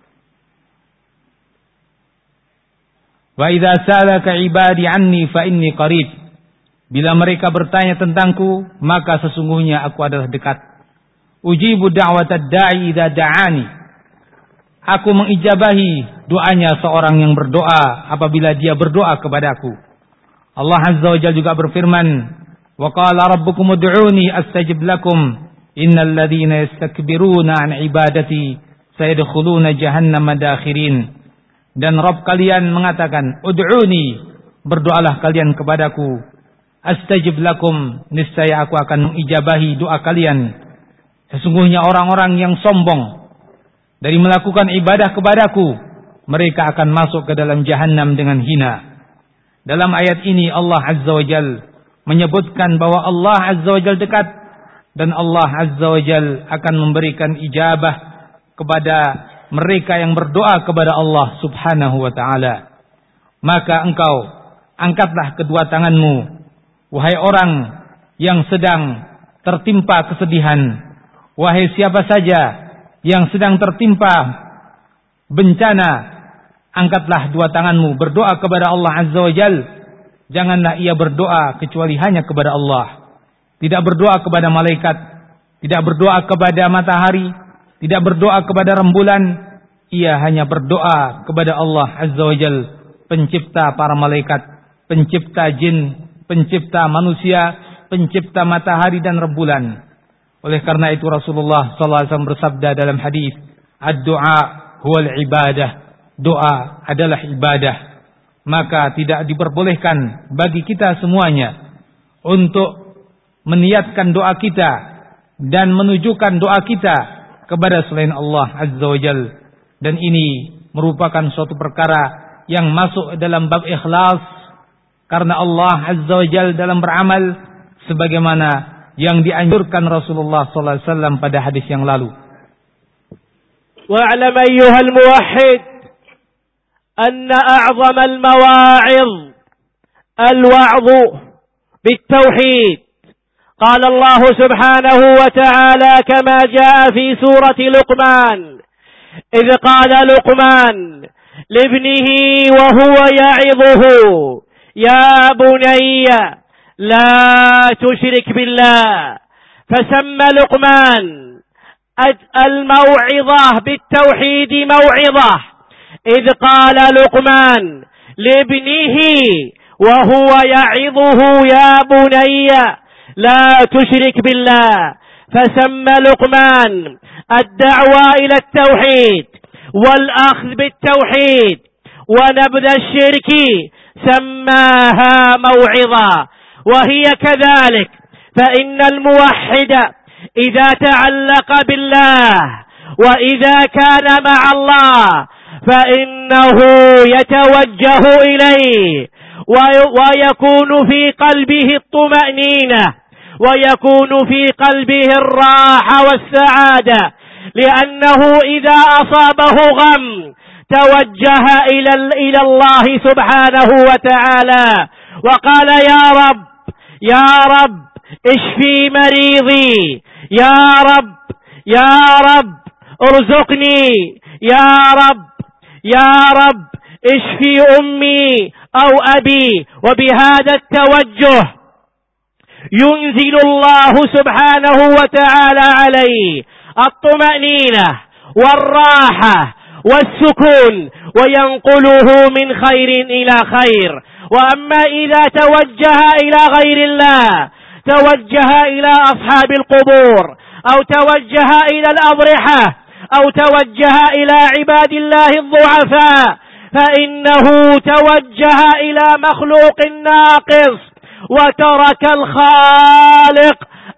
wa idza sa'alaka 'ibadi 'anni fa inni qarib, bila mereka bertanya tentangku, maka sesungguhnya aku adalah dekat. Ujibu da'watad da'i idza da'ani, aku mengijabahi doanya seorang yang berdoa apabila dia berdoa kepadaku. Allah Azza wa Jalla juga berfirman: "Wa qala rabbukum ud'uni astajib lakum, innal ladzina yastakbiruna an ibadati sayadkhuluna jahannama dakhirin." Dan Rabb kalian mengatakan, "Ud'uni, berdoalah kalian kepadaku, astajib lakum, niscaya aku akan mengijabahi doa kalian." Sesungguhnya orang-orang yang sombong dari melakukan ibadah kepadaku, mereka akan masuk ke dalam jahannam dengan hina. Dalam ayat ini Allah Azza wa Jal menyebutkan bahwa Allah Azza wa Jal dekat, dan Allah Azza wa Jal akan memberikan ijabah kepada mereka yang berdoa kepada Allah Subhanahu wa ta'ala. Maka engkau angkatlah kedua tanganmu, wahai orang yang sedang tertimpa kesedihan, wahai siapa saja yang sedang tertimpa bencana, angkatlah dua tanganmu, berdoa kepada Allah Azza wa Jal. Janganlah ia berdoa kecuali hanya kepada Allah. Tidak berdoa kepada malaikat, tidak berdoa kepada matahari, tidak berdoa kepada rembulan. Ia hanya berdoa kepada Allah Azza wa Jal, pencipta para malaikat, pencipta jin, pencipta manusia, pencipta matahari dan rembulan. Oleh karena itu Rasulullah sallallahu alaihi wasallam bersabda dalam hadis, "Ad-du'a huwal ibadah." Doa adalah ibadah. Maka tidak diperbolehkan bagi kita semuanya untuk meniatkan doa kita dan menunjukkan doa kita kepada selain Allah Azza wa Jal. Dan ini merupakan suatu perkara yang masuk dalam bab ikhlas, karena Allah Azza wa Jal dalam beramal sebagaimana yang dianjurkan Rasulullah sallallahu alaihi wasallam pada hadis yang lalu. واعلم أيها الموحد أن أعظم المواعظ الوعظ بالتوحيد. قال الله سبحانه وتعالى كما جاء في سورة لقمان: إذ قال لقمان لابنه وهو يعظه يا بني لا تشرك بالله. فسمى لقمان الموعظة بالتوحيد موعظة، إذ قال لقمان لابنه وهو يعظه يا بني لا تشرك بالله. فسمى لقمان الدعوة إلى التوحيد والأخذ بالتوحيد ونبذ الشرك سماها موعظة، وهي كذلك. فإن الموحد إذا تعلق بالله وإذا كان مع الله فإنه يتوجه إليه ويكون في قلبه الطمأنينة ويكون في قلبه الراحة والسعادة، لأنه إذا أصابه غم توجه إلى الله سبحانه وتعالى وقال: يا رب يا رب اشفي مريضي، يا رب يا رب ارزقني، يا رب يا رب اشفي أمي أو أبي. وبهذا التوجه ينزل الله سبحانه وتعالى عليه الطمأنينة والراحة والسكون وينقله من خير إلى خير. وأما إذا توجه إلى غير الله، توجه إلى أصحاب القبور أو توجه إلى الأضرحة أو توجه إلى عباد الله الضعفاء، فإنه توجه إلى مخلوق ناقص وترك الخالق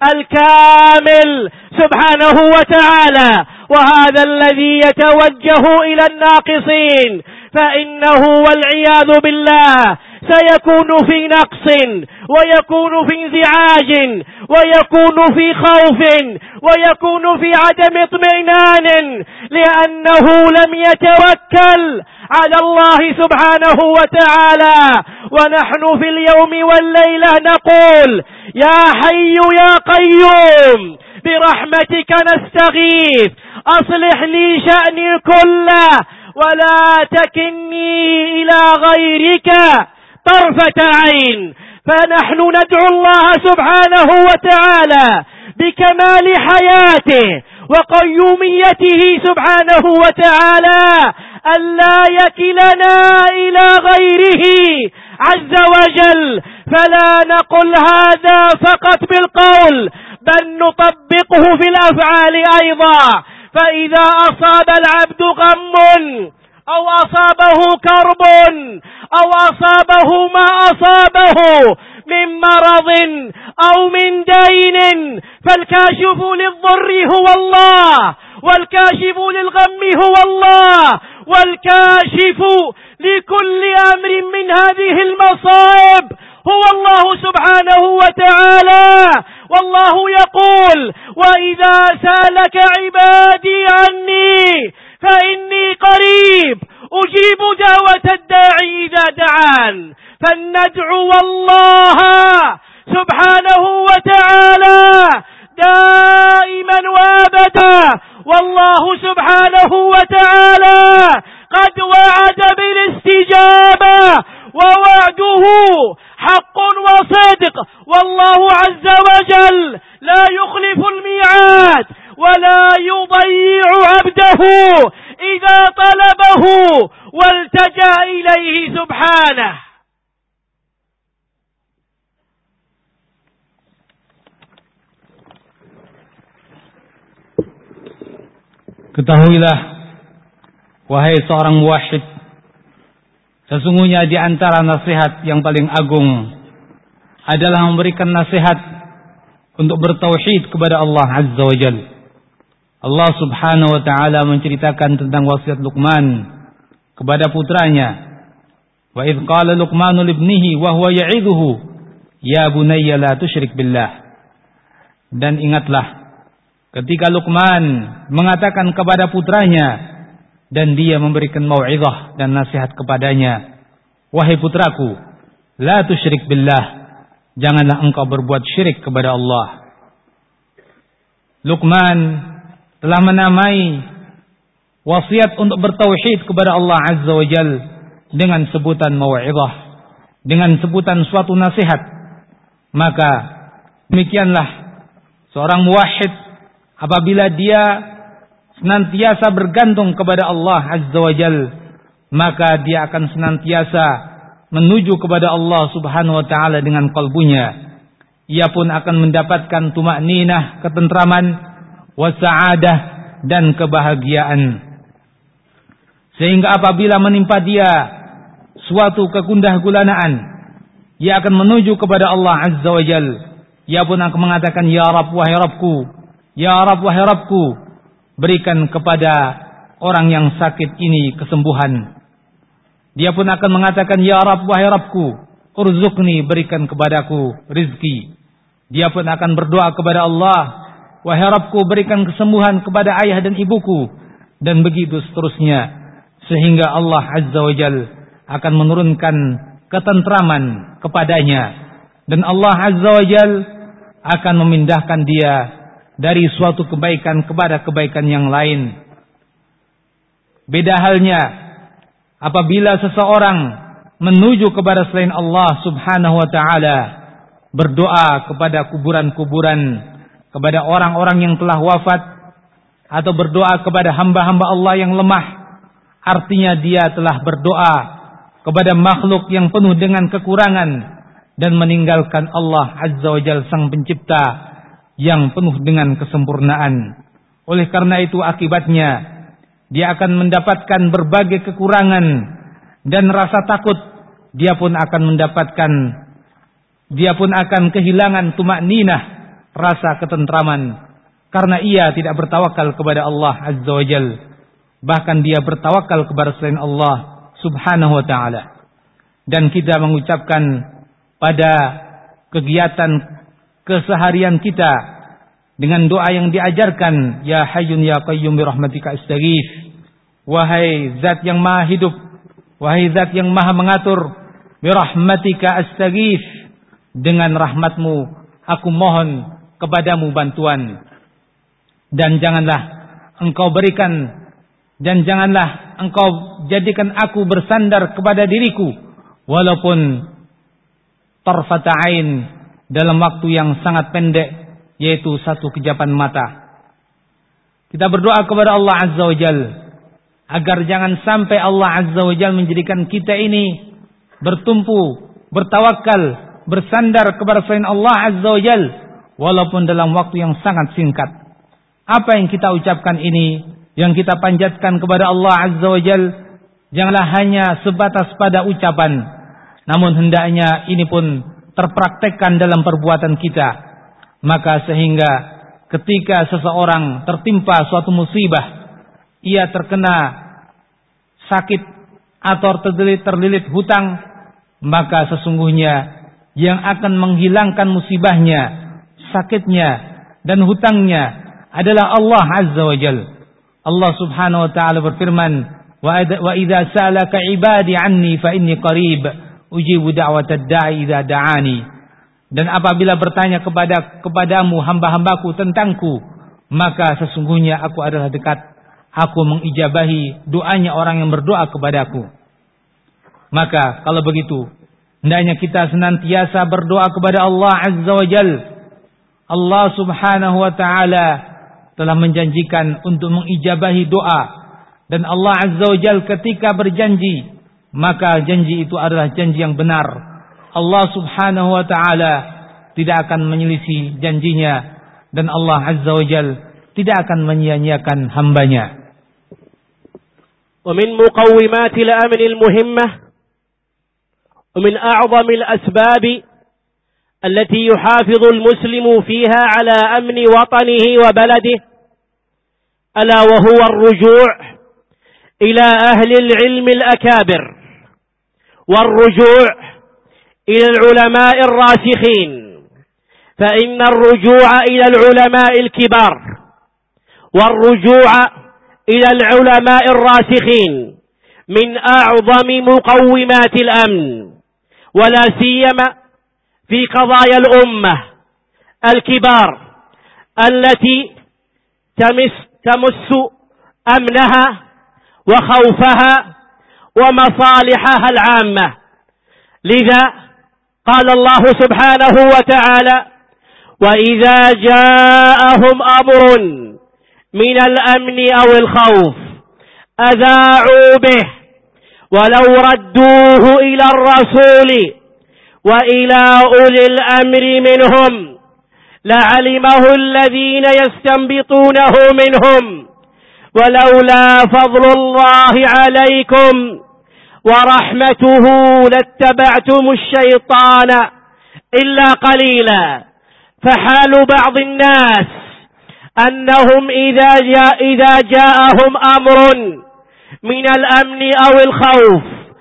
الكامل سبحانه وتعالى. وهذا الذي يتوجه إلى الناقصين فإنه والعياذ بالله سيكون في نقص ويكون في انزعاج ويكون في خوف ويكون في عدم اطمئنان، لأنه لم يتوكل على الله سبحانه وتعالى. ونحن في اليوم والليلة نقول: يا حي يا قيوم برحمتك نستغيث، أصلح لي شأني كله ولا تكلني إلى غيرك طرفة عين. فنحن ندعو الله سبحانه وتعالى بكمال حياته وقيوميته سبحانه وتعالى ألا يكلنا إلى غيره عز وجل. فلا نقل هذا فقط بالقول، بل نطبقه في الأفعال أيضا. فإذا أصاب العبد غم أو أصابه كرب أو أصابه ما أصابه من مرض أو من دين، فالكاشف للضر هو الله، والكاشف للغم هو الله، والكاشف لكل أمر من هذه المصائب هو الله سبحانه وتعالى. والله يقول: وإذا سألك عبادي عني فإني قريب أجيب دعوة الداعي إذا دعان. فلندعو الله سبحانه وتعالى دائما وابدا، والله سبحانه وتعالى قد وعد بالاستجابة ووعده حق وصدق، والله عز وجل لا يخلف الميعاد ولا يضيع عبده إذا طلبه والتجأ إليه سبحانه. Ketahuilah, wahai seorang muwahhid, sesungguhnya di antara nasihat yang paling agung adalah memberikan nasihat untuk bertauhid kepada Allah Azza wa Jalla. Allah Subhanahu wa taala menceritakan tentang wasiat Luqman kepada putranya. Wa idz qala Luqmanu libnihi wa huwa ya'idhuhu ya bunayya la tusyrik billah. Dan ingatlah ketika Luqman mengatakan kepada putranya dan dia memberikan mau'izah dan nasihat kepadanya, wahai putraku, la tusyrik billah, janganlah engkau berbuat syirik kepada Allah. Luqman telah menamai wasiat untuk bertauhid kepada Allah Azza wa Jal dengan sebutan mau'izah, dengan sebutan suatu nasihat. Maka demikianlah seorang muwahhid apabila dia senantiasa bergantung kepada Allah Azza wa Jal, maka dia akan senantiasa menuju kepada Allah Subhanahu wa taala dengan kalbunya. Ia pun akan mendapatkan tumakninah, ketentraman, wasa'adah dan kebahagiaan. Sehingga apabila menimpa dia suatu kegundah gulanaan, ia akan menuju kepada Allah Azza wa Jal. Ia pun akan mengatakan, ya Rabb, wahai Rabbku, ya Rabb, wahai Rabbku, berikan kepada orang yang sakit ini kesembuhan. Dia pun akan mengatakan, ya Rabb, wahai Rabbku, urzuqni, berikan kepadaku rizki. Dia pun akan berdoa kepada Allah, wahai Rabbku, berikan kesembuhan kepada ayah dan ibuku, dan begitu seterusnya. Sehingga Allah Azza wa Jal akan menurunkan ketentraman kepadanya, dan Allah Azza wa Jal akan memindahkan dia dari suatu kebaikan kepada kebaikan yang lain. Beda halnya apabila seseorang menuju kepada selain Allah Subhanahu wa taala, berdoa kepada kuburan-kuburan, kepada orang-orang yang telah wafat, atau berdoa kepada hamba-hamba Allah yang lemah, artinya dia telah berdoa kepada makhluk yang penuh dengan kekurangan dan meninggalkan Allah Azza wa Jalla Sang Pencipta yang penuh dengan kesempurnaan. Oleh karena itu akibatnya dia akan mendapatkan berbagai kekurangan dan rasa takut. Dia pun akan mendapatkan, dia pun akan kehilangan tumakninah, rasa ketentraman, karena ia tidak bertawakal kepada Allah Azza wa Jalla. Bahkan dia bertawakal kepada selain Allah Subhanahu wa ta'ala. Dan kita mengucapkan pada kegiatan keseharian kita dengan doa yang diajarkan, ya hayyun ya qayyum bi rahmatika astaghits, wahai zat yang maha hidup, wahai zat yang maha mengatur, bi rahmatika astaghits, dengan rahmatmu aku mohon kepadamu bantuan. Dan janganlah engkau berikan, dan janganlah engkau jadikan aku bersandar kepada diriku walaupun tarfata ain, dalam waktu yang sangat pendek, yaitu satu kejapan mata. Kita berdoa kepada Allah Azza wa Jal agar jangan sampai Allah Azza wa Jal menjadikan kita ini bertumpu, bertawakal, bersandar kepada selain Allah Azza wa Jal walaupun dalam waktu yang sangat singkat. Apa yang kita ucapkan ini, yang kita panjatkan kepada Allah Azza wa Jal, janganlah hanya sebatas pada ucapan, namun hendaknya ini pun terpraktekkan dalam perbuatan kita. Maka sehingga ketika seseorang tertimpa suatu musibah, ia terkena sakit atau terlilit, terlilit hutang, maka sesungguhnya yang akan menghilangkan musibahnya, sakitnya dan hutangnya adalah Allah Azza wa Jalla. Allah Subhanahu wa ta'ala berfirman, wa idza sa'alaka 'ibadi 'anni fa inni qarib ujibu da'watad da'i idza da'ani. Dan apabila bertanya kepada kepadamu hamba-hambaku tentangku, maka sesungguhnya aku adalah dekat, aku mengijabahi doanya orang yang berdoa kepadaku. Maka kalau begitu, hendaknya kita senantiasa berdoa kepada Allah Azza wa Jalla. Allah Subhanahu wa ta'ala telah menjanjikan untuk mengijabahi doa, dan Allah Azza wa Jalla ketika berjanji, maka janji itu adalah janji yang benar. Allah Subhanahu wa ta'ala tidak akan menyelisih janjinya, dan Allah Azza wa Jalla tidak akan menyia-nyiakan hambanya. Wa min muqawwimatil amnil muhimmah wa min a'zamil asbabi التي يحافظ المسلم فيها على أمن وطنه وبلده ألا وهو الرجوع إلى أهل العلم الأكابر والرجوع إلى العلماء الراسخين، فإن الرجوع إلى العلماء الكبار والرجوع إلى العلماء الراسخين من أعظم مقومات الأمن، ولا سيما في قضايا الأمة الكبار التي تمس, تمس أمنها وخوفها ومصالحها العامة. لذا قال الله سبحانه وتعالى: وإذا جاءهم أمر من الأمن أو الخوف أذاعوا به ولو ردوه إلى الرسول وإلى أولي الأمر منهم لعلمه الذين يستنبطونه منهم ولولا فضل الله عليكم ورحمته لاتبعتم الشيطان إلا قليلا. فحال بعض الناس أنهم إذا جاء إذا جاءهم أمر من الأمن أو الخوف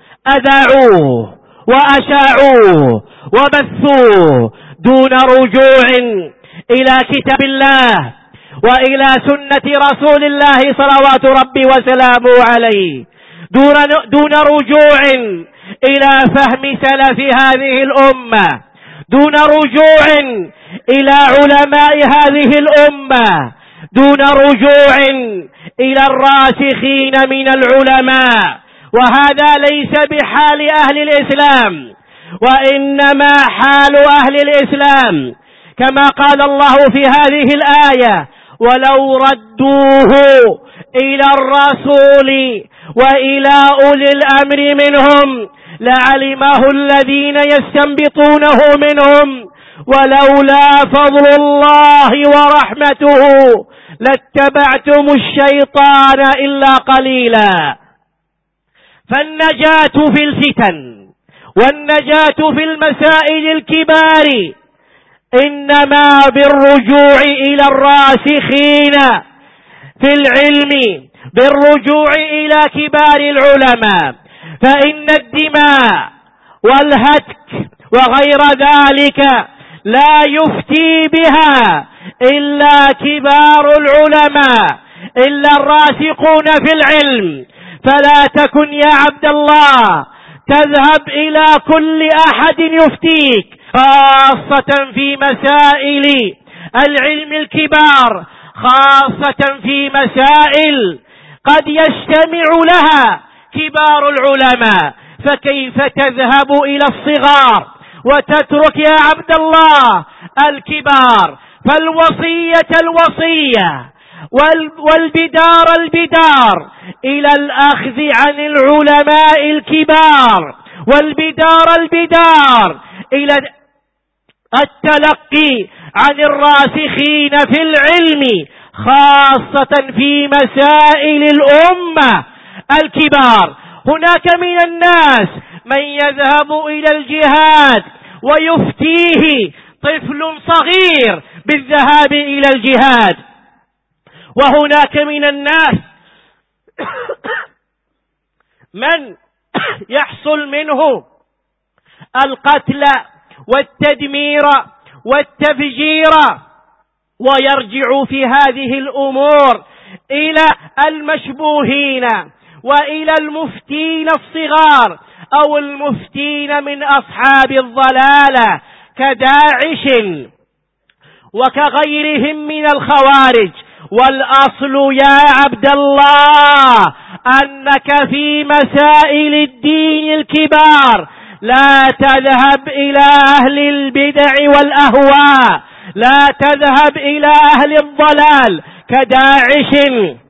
أذاعوه وأشاعوه وبثوه دون رجوع إلى كتاب الله وإلى سنة رسول الله صلوات ربي وسلامه عليه، دون, دون رجوع إلى فهم سلف هذه الأمة، دون رجوع إلى علماء هذه الأمة، دون رجوع إلى الراسخين من العلماء. وهذا ليس بحال أهل الإسلام، وإنما حال أهل الإسلام كما قال الله في هذه الآية: ولو ردوه إلى الرسول وإلى أولي الأمر منهم لعلمه الذين يستنبطونه منهم ولولا فضل الله ورحمته لاتبعتم الشيطان إلا قليلا. فالنجاة في الفتن والنجاة في المسائل الكبار إنما بالرجوع إلى الراسخين في العلم، بالرجوع إلى كبار العلماء، فإن الدماء والهتك وغير ذلك لا يفتي بها إلا كبار العلماء، إلا الراسخون في العلم. فلا تكن يا عبد الله تذهب إلى كل أحد يفتيك، خاصة في مسائل العلم الكبار، خاصة في مسائل قد يجتمع لها كبار العلماء. فكيف تذهب إلى الصغار وتترك يا عبد الله الكبار؟ فالوصية الوصية والبدار البدار إلى الأخذ عن العلماء الكبار، والبدار البدار إلى التلقي عن الراسخين في العلم، خاصة في مسائل الأمة الكبار. هناك من الناس من يذهب إلى الجهاد ويفتيه طفل صغير بالذهاب إلى الجهاد، وهناك من الناس من يحصل منه القتل والتدمير والتفجير، ويرجع في هذه الأمور إلى المشبوهين وإلى المفتين الصغار أو المفتين من أصحاب الضلالة كداعش وكغيرهم من الخوارج. والأصل يا عبد الله أنك في مسائل الدين الكبار لا تذهب إلى أهل البدع والأهواء، لا تذهب إلى أهل الضلال كداعش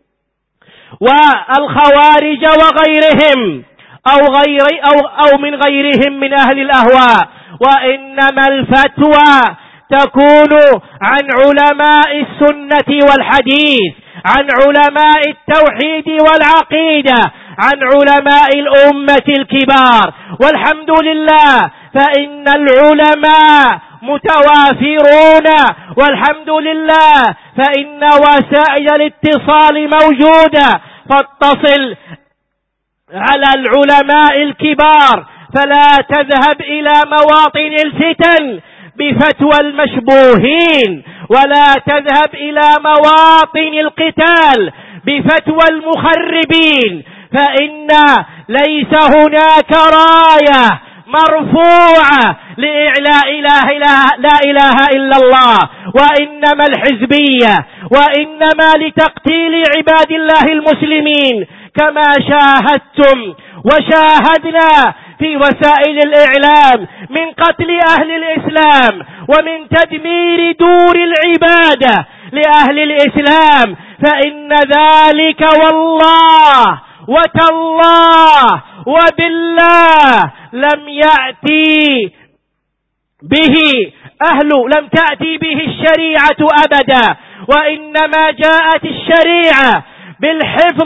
والخوارج وغيرهم أو, غير أو, أو من غيرهم من أهل الأهواء، وإنما الفتوى تكون عن علماء السنة والحديث، عن علماء التوحيد والعقيدة، عن علماء الأمة الكبار. والحمد لله فإن العلماء متوافرون، والحمد لله فإن وسائل الاتصال موجودة، فاتصل على العلماء الكبار، فلا تذهب إلى مواطن الفتن بفتوى المشبوهين ولا تذهب إلى مواطن القتال بفتوى المخربين، فإن ليس هناك راية مرفوعة لإعلاء إله لا إله إلا الله، وإنما الحزبية، وإنما لتقتيل عباد الله المسلمين، كما شاهدتم وشاهدنا في وسائل الإعلام من قتل أهل الإسلام ومن تدمير دور العبادة لأهل الإسلام. فإن ذلك والله وتالله وبالله لم يأتي به أهل لم تأتي به الشريعة أبدا، وإنما جاءت الشريعة بالحفظ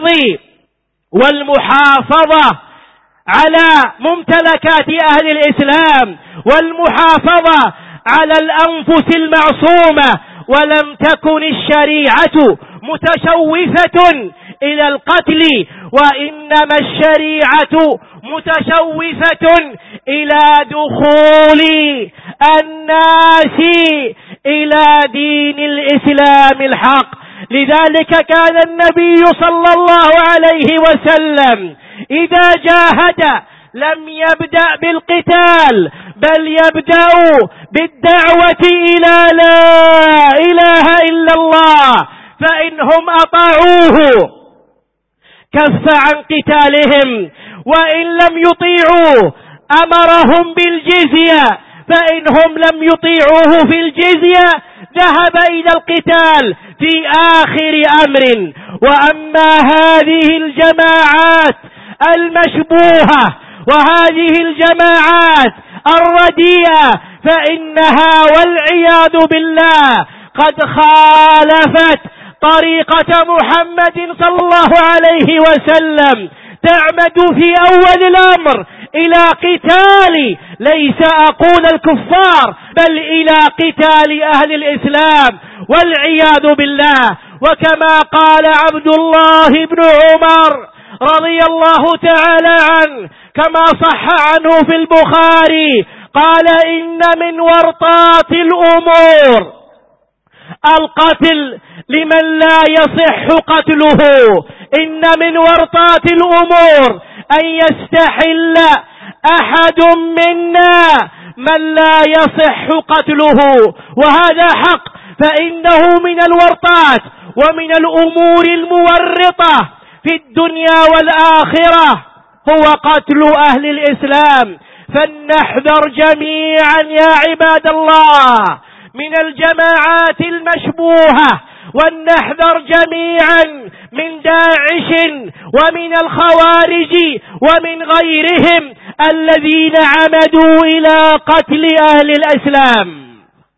والمحافظة على ممتلكات أهل الإسلام والمحافظة على الأنفس المعصومة، ولم تكن الشريعة متشوفة إلى القتل، وإنما الشريعة متشوفة إلى دخول الناس إلى دين الإسلام الحق. لذلك كان النبي صلى الله عليه وسلم إذا جاهد لم يبدأ بالقتال، بل يبدأ بالدعوة إلى لا إله إلا الله، فإنهم أطاعوه كف عن قتالهم، وإن لم يطيعوا أمرهم بالجزية، فإنهم لم يطيعوه في الجزية ذهب إلى القتال في آخر أمر. وأما هذه الجماعات المشبوهة وهذه الجماعات الرديئة فإنها والعياذ بالله قد خالفت طريقة محمد صلى الله عليه وسلم، تعمد في أول الأمر إلى قتال ليس أقول الكفار بل إلى قتال أهل الإسلام والعياذ بالله. وكما قال عبد الله بن عمر رضي الله تعالى عنه كما صح عنه في البخاري قال: إن من ورطات الأمور القتل لمن لا يصح قتله. إن من ورطات الأمور أن يستحل أحد منا من لا يصح قتله، وهذا حق، فإنه من الورطات ومن الأمور المورطة في الدنيا والآخرة هو قتل أهل الإسلام. فلنحذر جميعا يا عباد الله من الجماعات المشبوهة، ولنحذر جميعا من داعش ومن الخوارج ومن غيرهم الذين عمدوا إلى قتل أهل الإسلام.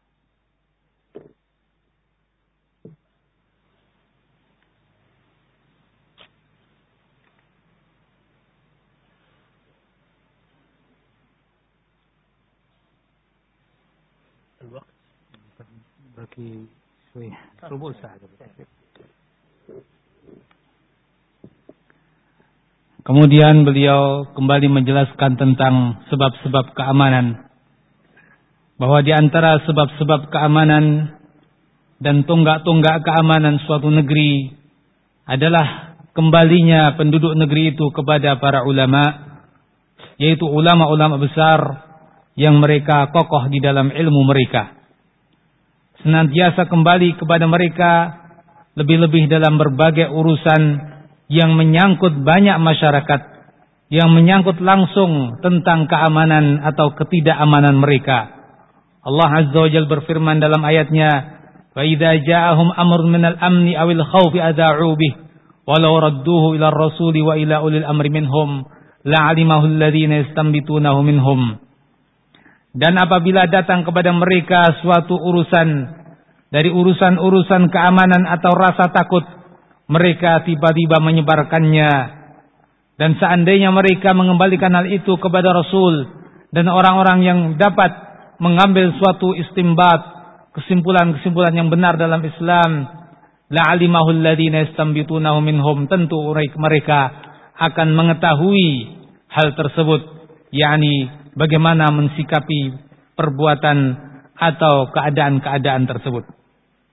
Kemudian beliau kembali menjelaskan tentang sebab-sebab keamanan, bahwa di antara sebab-sebab keamanan dan tonggak-tonggak keamanan suatu negeri adalah kembalinya penduduk negeri itu kepada para ulama, yaitu ulama-ulama besar yang mereka kokoh di dalam ilmu mereka, senantiasa kembali kepada mereka, lebih-lebih dalam berbagai urusan yang menyangkut banyak masyarakat, yang menyangkut langsung tentang keamanan atau ketidakamanan mereka. Allah Azza wa Jalla berfirman dalam ayatnya, "Fa idza ja'ahum amrun minal amni awil khawfi adha'u bih, walau radduhu ila ar-rasuli wa ila ulil amri minhum, la'alimahu alladhina yastanbitunahu minhum." Dan apabila datang kepada mereka suatu urusan dari urusan-urusan keamanan atau rasa takut, mereka tiba-tiba menyebarkannya. Dan seandainya mereka mengembalikan hal itu kepada Rasul dan orang-orang yang dapat mengambil suatu istimbat, kesimpulan-kesimpulan yang benar dalam Islam, la'alimahu alladhina yastanbitunahu minhum, tentu mereka akan mengetahui hal tersebut, yakni bagaimana mensikapi perbuatan atau keadaan-keadaan tersebut.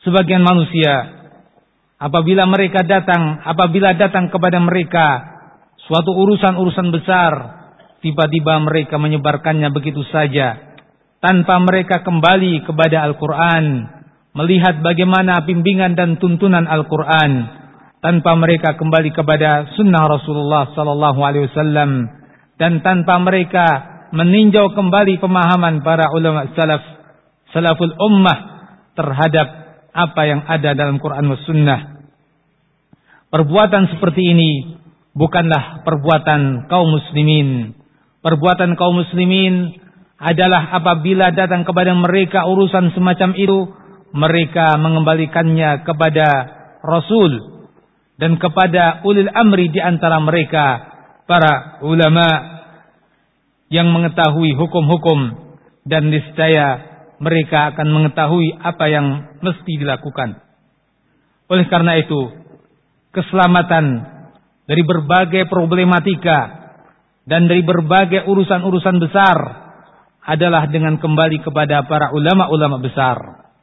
sebagian manusia apabila mereka datang, apabila datang kepada mereka suatu urusan-urusan besar, tiba-tiba mereka menyebarkannya begitu saja tanpa mereka kembali kepada Al-Quran, melihat bagaimana bimbingan dan tuntunan Al-Quran, tanpa mereka kembali kepada sunnah Rasulullah sallallahu alaihi wasallam, dan tanpa mereka meninjau kembali pemahaman para ulama salaf, salaful ummah terhadap apa yang ada dalam Quran dan Sunnah. Perbuatan seperti ini bukanlah perbuatan kaum muslimin. Perbuatan kaum muslimin adalah apabila datang kepada mereka urusan semacam itu, mereka mengembalikannya kepada Rasul dan kepada ulil amri di antara mereka, para ulama yang mengetahui hukum-hukum, dan niscaya mereka akan mengetahui apa yang mesti dilakukan. Oleh karena itu, keselamatan dari berbagai problematika dan dari berbagai urusan-urusan besar adalah dengan kembali kepada para ulama-ulama besar.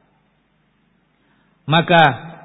Maka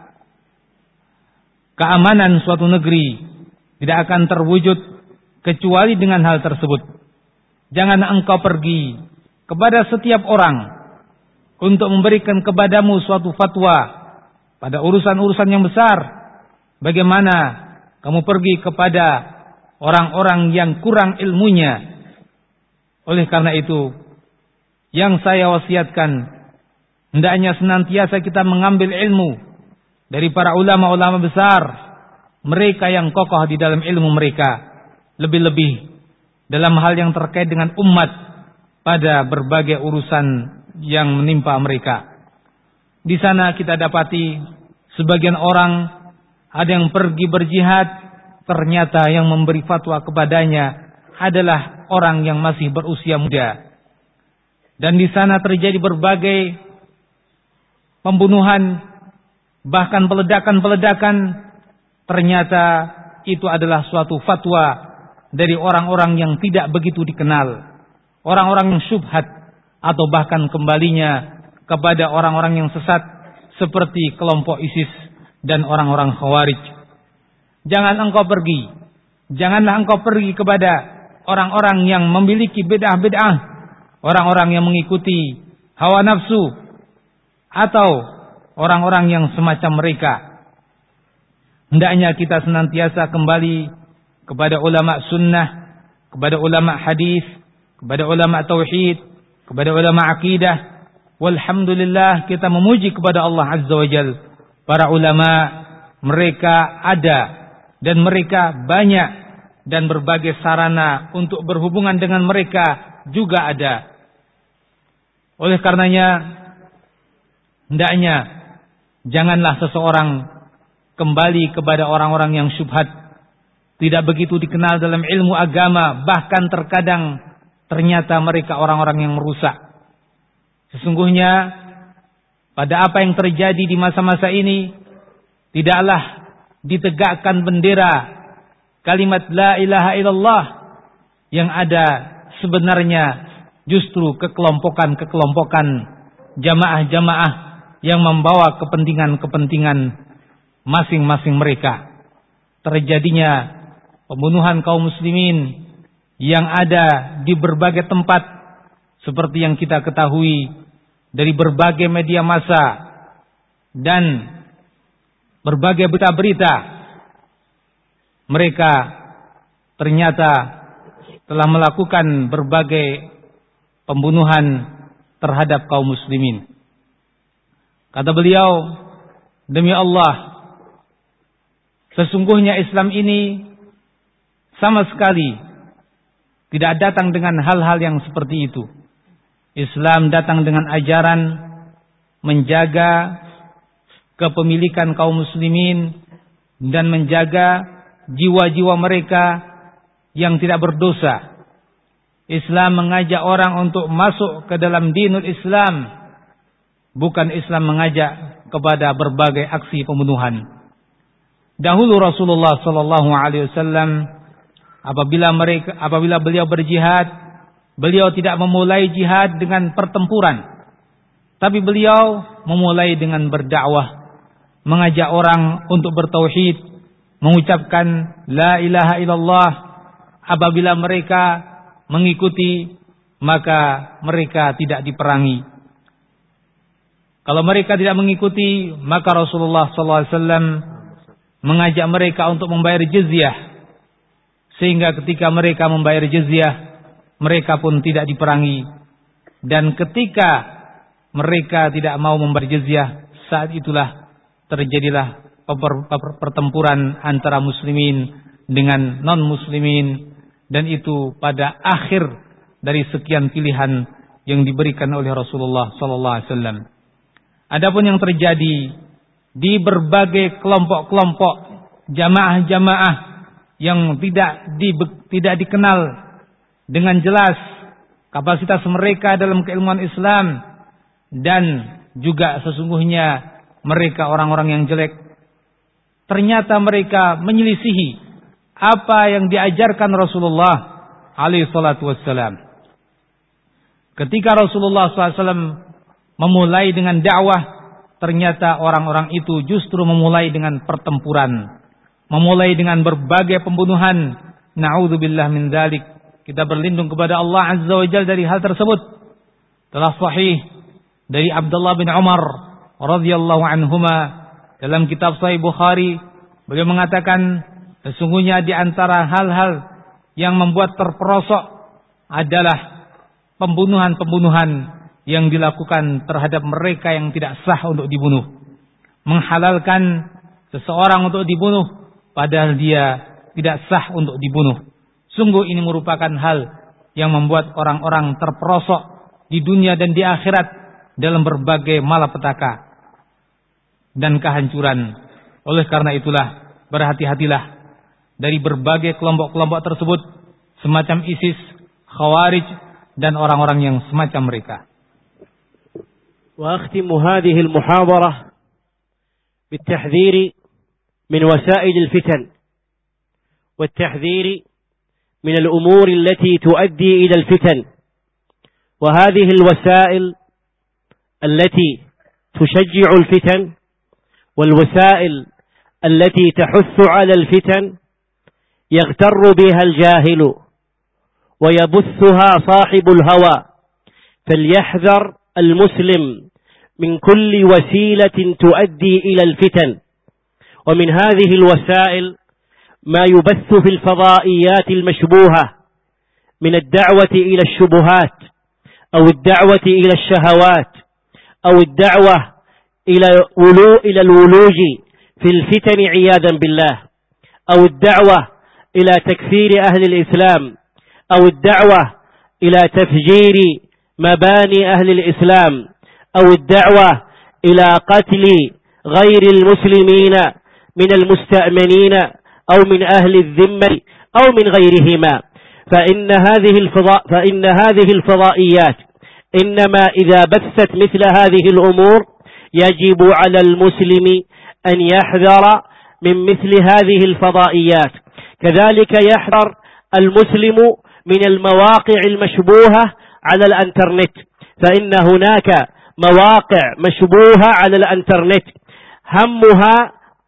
keamanan suatu negeri tidak akan terwujud kecuali dengan hal tersebut. Jangan engkau pergi kepada setiap orang untuk memberikan kepadamu suatu fatwa pada urusan-urusan yang besar. Bagaimana kamu pergi kepada orang-orang yang kurang ilmunya? Oleh karena itu, yang saya wasiatkan, hendaknya senantiasa kita mengambil ilmu dari para ulama-ulama besar, mereka yang kokoh di dalam ilmu mereka, lebih-lebih dalam hal yang terkait dengan umat pada berbagai urusan yang menimpa mereka. Di sana kita dapati sebagian orang ada yang pergi berjihad, ternyata yang memberi fatwa kepadanya adalah orang yang masih berusia muda. Dan di sana terjadi berbagai pembunuhan, bahkan peledakan-peledakan. Ternyata itu adalah suatu fatwa dari orang-orang yang tidak begitu dikenal, orang-orang yang syubhat, atau bahkan kembalinya kepada orang-orang yang sesat seperti kelompok ISIS dan orang-orang Khawarij. Jangan engkau pergi, janganlah engkau pergi kepada orang-orang yang memiliki bid'ah-bid'ah, orang-orang yang mengikuti hawa nafsu, atau orang-orang yang semacam mereka. Hendaknya kita senantiasa kembali kepada ulama sunnah, kepada ulama hadis, kepada ulama tauhid, kepada ulama akidah. Walhamdulillah, kita memuji kepada Allah Azza wa Jal. Para ulama, mereka ada dan mereka banyak, dan berbagai sarana untuk berhubungan dengan mereka juga ada. Oleh karenanya, hendaknya janganlah seseorang kembali kepada orang-orang yang syubhat, tidak begitu dikenal dalam ilmu agama, bahkan terkadang ternyata mereka orang-orang yang merusak. Sesungguhnya pada apa yang terjadi di masa-masa ini, tidaklah ditegakkan bendera kalimat la ilaha illallah, yang ada sebenarnya justru kekelompokan-kekelompokan, jamaah-jamaah yang membawa kepentingan-kepentingan masing-masing mereka. Terjadinya pembunuhan kaum muslimin yang ada di berbagai tempat, seperti yang kita ketahui dari berbagai media massa dan berbagai berita-berita. Mereka ternyata telah melakukan berbagai pembunuhan terhadap kaum muslimin. Kata beliau, demi Allah, sesungguhnya Islam ini sama sekali tidak datang dengan hal-hal yang seperti itu. Islam datang dengan ajaran menjaga kepemilikan kaum muslimin dan menjaga jiwa-jiwa mereka yang tidak berdosa. Islam mengajak orang untuk masuk ke dalam dinul Islam, bukan Islam mengajak kepada berbagai aksi pembunuhan. Dahulu Rasulullah sallallahu alaihi wasallam apabila mereka apabila beliau berjihad, beliau tidak memulai jihad dengan pertempuran, tapi beliau memulai dengan berdakwah, mengajak orang untuk bertauhid, mengucapkan la ilaha illallah. Apabila mereka mengikuti, maka mereka tidak diperangi. Kalau mereka tidak mengikuti, maka Rasulullah sallallahu alaihi wasallam mengajak mereka untuk membayar jizyah, sehingga ketika mereka membayar jizyah, mereka pun tidak diperangi. Dan ketika mereka tidak mau membayar jizyah, saat itulah terjadilah pertempuran antara muslimin dengan non-muslimin, dan itu pada akhir dari sekian pilihan yang diberikan oleh Rasulullah sallallahu alaihi wasallam. Adapun yang terjadi di berbagai kelompok-kelompok jamaah-jamaah yang tidak di, tidak dikenal dengan jelas kapasitas mereka dalam keilmuan Islam, dan juga sesungguhnya mereka orang-orang yang jelek, ternyata mereka menyelisihi apa yang diajarkan Rasulullah alaihi salatu wassalam. Ketika Rasulullah sallallahu alaihi wasallam memulai dengan dakwah, ternyata orang-orang itu justru memulai dengan pertempuran, memulai dengan berbagai pembunuhan. Na'udzubillah min dzalik. Kita berlindung kepada Allah azza wa jalla dari hal tersebut. Telah sahih dari Abdullah bin Umar radhiyallahu anhuma dalam kitab Sahih Bukhari, beliau mengatakan, sesungguhnya di antara hal-hal yang membuat terperosok adalah pembunuhan-pembunuhan yang dilakukan terhadap mereka yang tidak sah untuk dibunuh. Menghalalkan seseorang untuk dibunuh padahal dia tidak sah untuk dibunuh. Sungguh ini merupakan hal yang membuat orang-orang terperosok di dunia dan di akhirat dalam berbagai malapetaka dan kehancuran. Oleh karena itulah, berhati-hatilah dari berbagai kelompok-kelompok tersebut, semacam ISIS, Khawarij, dan orang-orang yang semacam mereka. وأختم هذه المحاضرة بالتحذير من وسائل الفتن والتحذير من الأمور التي تؤدي إلى الفتن. وهذه الوسائل التي تشجع الفتن والوسائل التي تحث على الفتن يغتر بها الجاهل ويبثها صاحب الهوى، فليحذر المسلم من كل وسيلة تؤدي إلى الفتن. ومن هذه الوسائل ما يبث في الفضائيات المشبوهة من الدعوة إلى الشبهات أو الدعوة إلى الشهوات أو الدعوة إلى إلى الولوج في الفتن عياذا بالله، أو الدعوة إلى تكفير أهل الإسلام، أو الدعوة إلى تفجير مباني أهل الإسلام، أو الدعوة إلى قتل غير المسلمين من المستأمنين أو من أهل الذمة أو من غيرهما. فإن هذه الفضاء فإن هذه الفضائيات إنما إذا بثت مثل هذه الأمور يجب على المسلم أن يحذر من مثل هذه الفضائيات. كذلك يحذر المسلم من المواقع المشبوهة على الانترنت، فإن هناك مواقع مشبوهة على الانترنت همها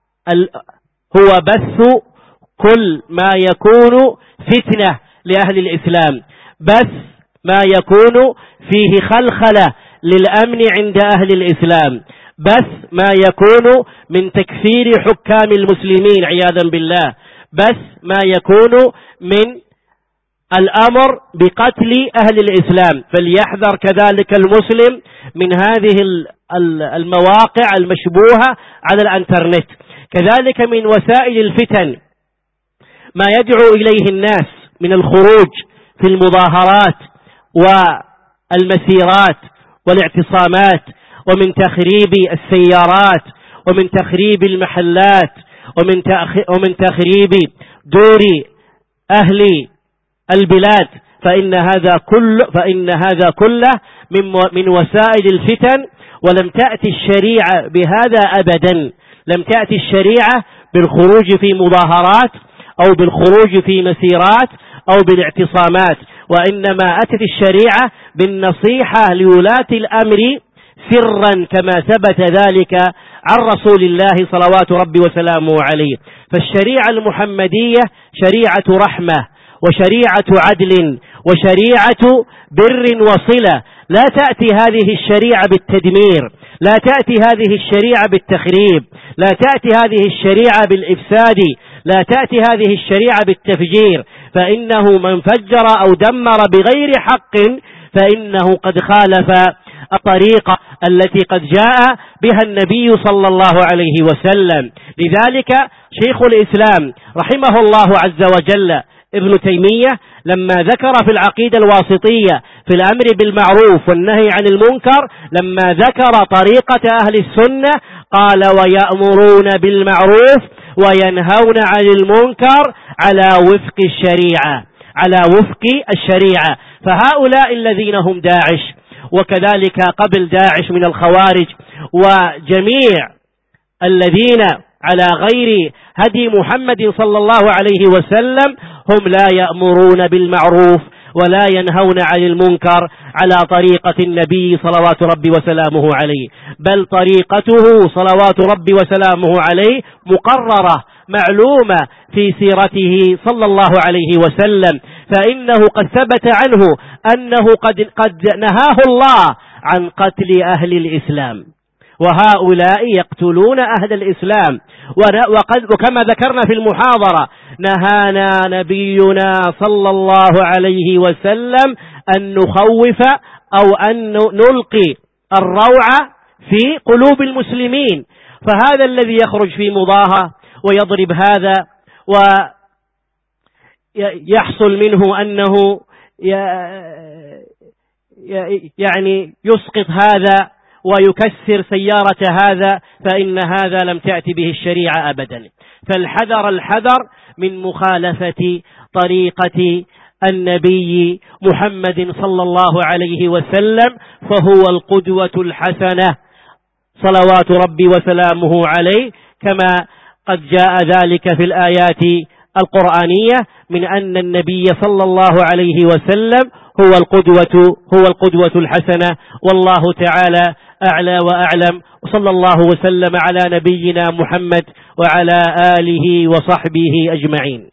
هو بث كل ما يكون فتنة لأهل الإسلام، بث ما يكون فيه خلخلة للأمن عند أهل الإسلام، بث ما يكون من تكفير حكام المسلمين عياذا بالله، بث ما يكون من الأمر بقتل أهل الإسلام. فليحذر كذلك المسلم من هذه المواقع المشبوهة على الانترنت. كذلك من وسائل الفتن ما يدعو إليه الناس من الخروج في المظاهرات والمسيرات والاعتصامات، ومن تخريب السيارات، ومن تخريب المحلات، ومن ومن تخريب دور أهل البلاد. فإن هذا كل فإن هذا كله من من وسائل الفتن، ولم تأتي الشريعة بهذا أبدا. لم تأتي الشريعة بالخروج في مظاهرات أو بالخروج في مسيرات أو بالاعتصامات، وإنما أتت الشريعة بالنصيحة لولاة الأمر سرا كما ثبت ذلك عن رسول الله صلوات ربي وسلامه عليه. فالشريعة المحمدية شريعة رحمة وشريعة عدل وشريعة بر وصلة. لا تأتي هذه الشريعة بالتدمير، لا تأتي هذه الشريعة بالتخريب، لا تأتي هذه الشريعة بالإفساد، لا تأتي هذه الشريعة بالتفجير. فإنه من فجر أو دمر بغير حق فإنه قد خالف الطريقة التي قد جاء بها النبي صلى الله عليه وسلم. لذلك شيخ الإسلام رحمه الله عز وجل ابن تيمية لما ذكر في العقيدة الواسطية في الأمر بالمعروف والنهي عن المنكر، لما ذكر طريقة أهل السنة قال ويأمرون بالمعروف وينهون عن المنكر على وفق الشريعة، على وفق الشريعة. فهؤلاء الذين هم داعش وكذلك قبل داعش من الخوارج وجميع الذين على غير هدي محمد صلى الله عليه وسلم هم لا يأمرون بالمعروف ولا ينهون عن المنكر على طريقة النبي صلوات ربي وسلامه عليه، بل طريقته صلوات ربي وسلامه عليه مقررة معلومة في سيرته صلى الله عليه وسلم. فإنه قد ثبت عنه أنه قد, قد نهاه الله عن قتل أهل الإسلام، وهؤلاء يقتلون أهل الإسلام. وقد وكما ذكرنا في المحاضرة نهانا نبينا صلى الله عليه وسلم أن نخوف أو أن نلقي الروع في قلوب المسلمين. فهذا الذي يخرج في مضاهى ويضرب هذا ويحصل منه أنه يعني يسقط هذا ويكسر سيارة هذا، فإن هذا لم تأتي به الشريعة أبدا. فالحذر الحذر من مخالفة طريقة النبي محمد صلى الله عليه وسلم، فهو القدوة الحسنة صلوات ربي وسلامه عليه، كما قد جاء ذلك في الآيات القرآنية من أن النبي صلى الله عليه وسلم هو القدوة هو القدوة الحسنة. والله تعالى أعلى وأعلم، وصلى الله وسلم على نبينا محمد وعلى آله وصحبه أجمعين.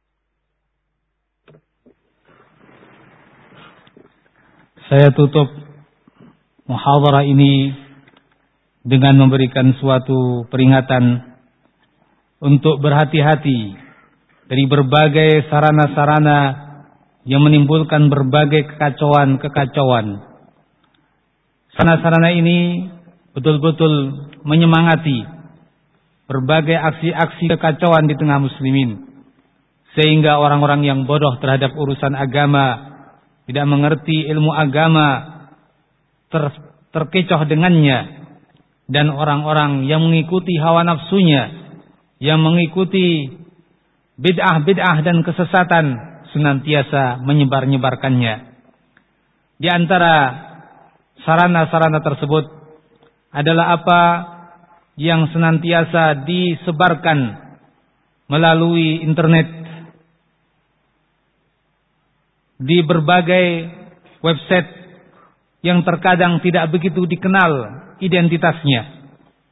Saya tutup muhadharah ini dengan memberikan suatu peringatan untuk berhati-hati dari berbagai sarana-sarana yang menimbulkan berbagai kekacauan-kekacauan. Sarana-sarana ini betul-betul menyemangati berbagai aksi-aksi kekacauan di tengah muslimin, sehingga orang-orang yang bodoh terhadap urusan agama, tidak mengerti ilmu agama, ter, terkecoh dengannya, dan orang-orang yang mengikuti hawa nafsunya, yang mengikuti bid'ah-bid'ah dan kesesatan, senantiasa menyebar-nyebarkannya. Di antara sarana-sarana tersebut adalah apa yang senantiasa disebarkan melalui internet, di berbagai website yang terkadang tidak begitu dikenal identitasnya,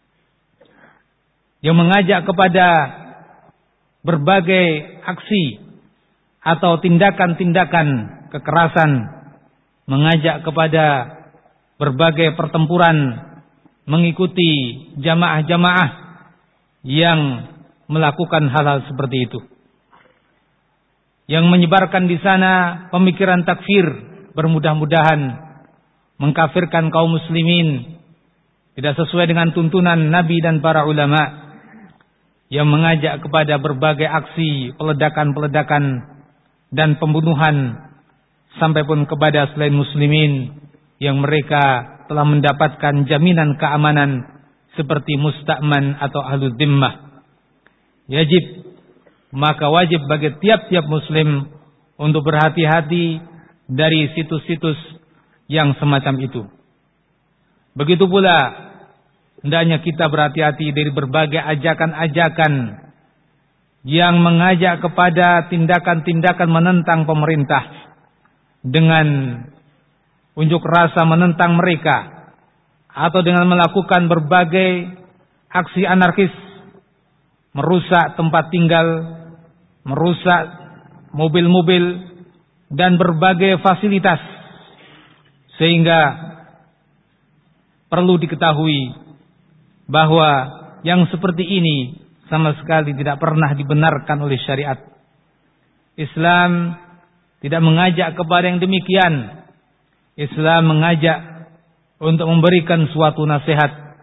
yang mengajak kepada berbagai aksi atau tindakan-tindakan kekerasan, mengajak kepada berbagai pertempuran, mengikuti jamaah-jamaah yang melakukan hal-hal seperti itu, yang menyebarkan di sana pemikiran takfir, bermudah-mudahan mengkafirkan kaum muslimin, tidak sesuai dengan tuntunan Nabi dan para ulama, yang mengajak kepada berbagai aksi peledakan-peledakan dan pembunuhan, sampai pun kepada selain muslimin yang mereka telah mendapatkan jaminan keamanan seperti musta'man atau ahlul dhimmah. Yajib, maka wajib bagi tiap-tiap muslim untuk berhati-hati dari situs-situs yang semacam itu. Begitu pula hendaknya kita berhati-hati dari berbagai ajakan-ajakan yang mengajak kepada tindakan-tindakan menentang pemerintah dengan unjuk rasa menentang mereka, atau dengan melakukan berbagai aksi anarkis, merusak tempat tinggal, merusak mobil-mobil dan berbagai fasilitas, sehingga perlu diketahui bahwa yang seperti ini sama sekali tidak pernah dibenarkan oleh syariat. Islam tidak mengajak kepada yang demikian. Islam mengajak untuk memberikan suatu nasihat,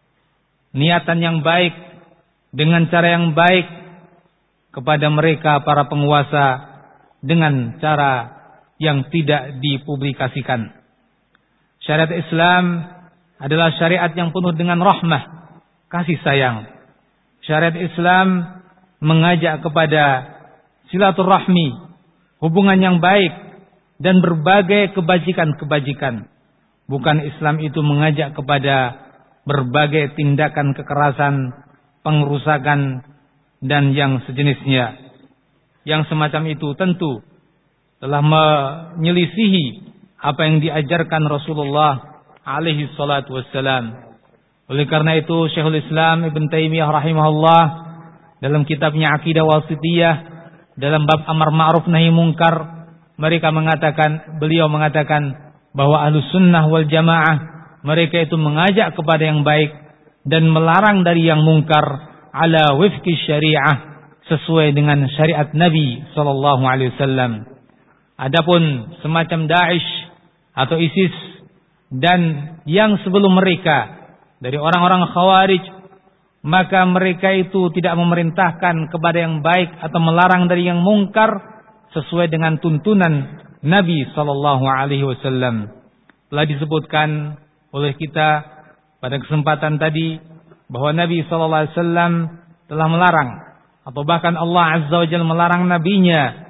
niatan yang baik, dengan cara yang baik kepada mereka para penguasa, dengan cara yang tidak dipublikasikan. Syariat Islam adalah syariat yang penuh dengan rahmah, kasih sayang. Syariat Islam mengajak kepada silaturahmi, hubungan yang baik, dan berbagai kebajikan-kebajikan. Bukan Islam itu mengajak kepada berbagai tindakan kekerasan, pengerusakan, dan yang sejenisnya. Yang semacam itu tentu telah menyelisihi apa yang diajarkan Rasulullah alaihi salatu wassalam. Oleh karena itu Syekhul Islam Ibn Taimiyah rahimahullah dalam kitabnya Aqidah Wasithiyah, dalam bab amar ma'ruf nahi mungkar, mereka mengatakan, beliau mengatakan bahwa Ahlus Sunnah wal Jamaah, mereka itu mengajak kepada yang baik dan melarang dari yang mungkar ala wifqi syariah, sesuai dengan syariat Nabi sallallahu alaihi wasallam. Adapun semacam Daesh atau ISIS dan yang sebelum mereka dari orang-orang Khawarij, maka mereka itu tidak memerintahkan kepada yang baik atau melarang dari yang mungkar sesuai dengan tuntunan Nabi sallallahu alaihi wasallam. Telah disebutkan oleh kita pada kesempatan tadi bahwa Nabi sallallahu alaihi wasallam telah melarang, atau bahkan Allah Azza wa Jalla melarang nabinya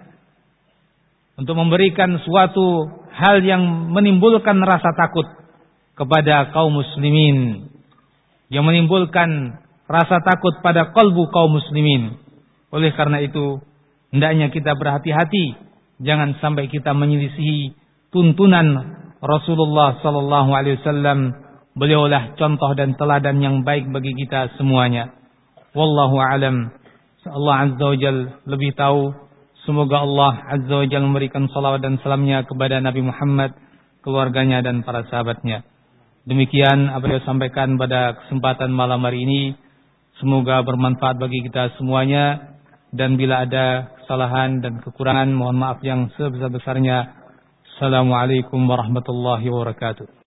untuk memberikan suatu hal yang menimbulkan rasa takut kepada kaum muslimin, yang menimbulkan rasa takut pada kalbu kaum muslimin. Oleh karena itu hendaknya kita berhati-hati, jangan sampai kita menyelisihi tuntunan Rasulullah sallallahu alaihi wasallam. Beliaulah contoh dan teladan yang baik bagi kita semuanya. Wallahu a'lam. Allah Azza wa Jalla lebih tahu. Semoga Allah Azza wa Jalla memberikan salawat dan salamnya kepada Nabi Muhammad, keluarganya dan para sahabatnya. Demikian apa yang saya sampaikan pada kesempatan malam hari ini. Semoga bermanfaat bagi kita semuanya. Dan bila ada kesalahan dan kekurangan, mohon maaf yang sebesar-besarnya. Assalamualaikum warahmatullahi wabarakatuh.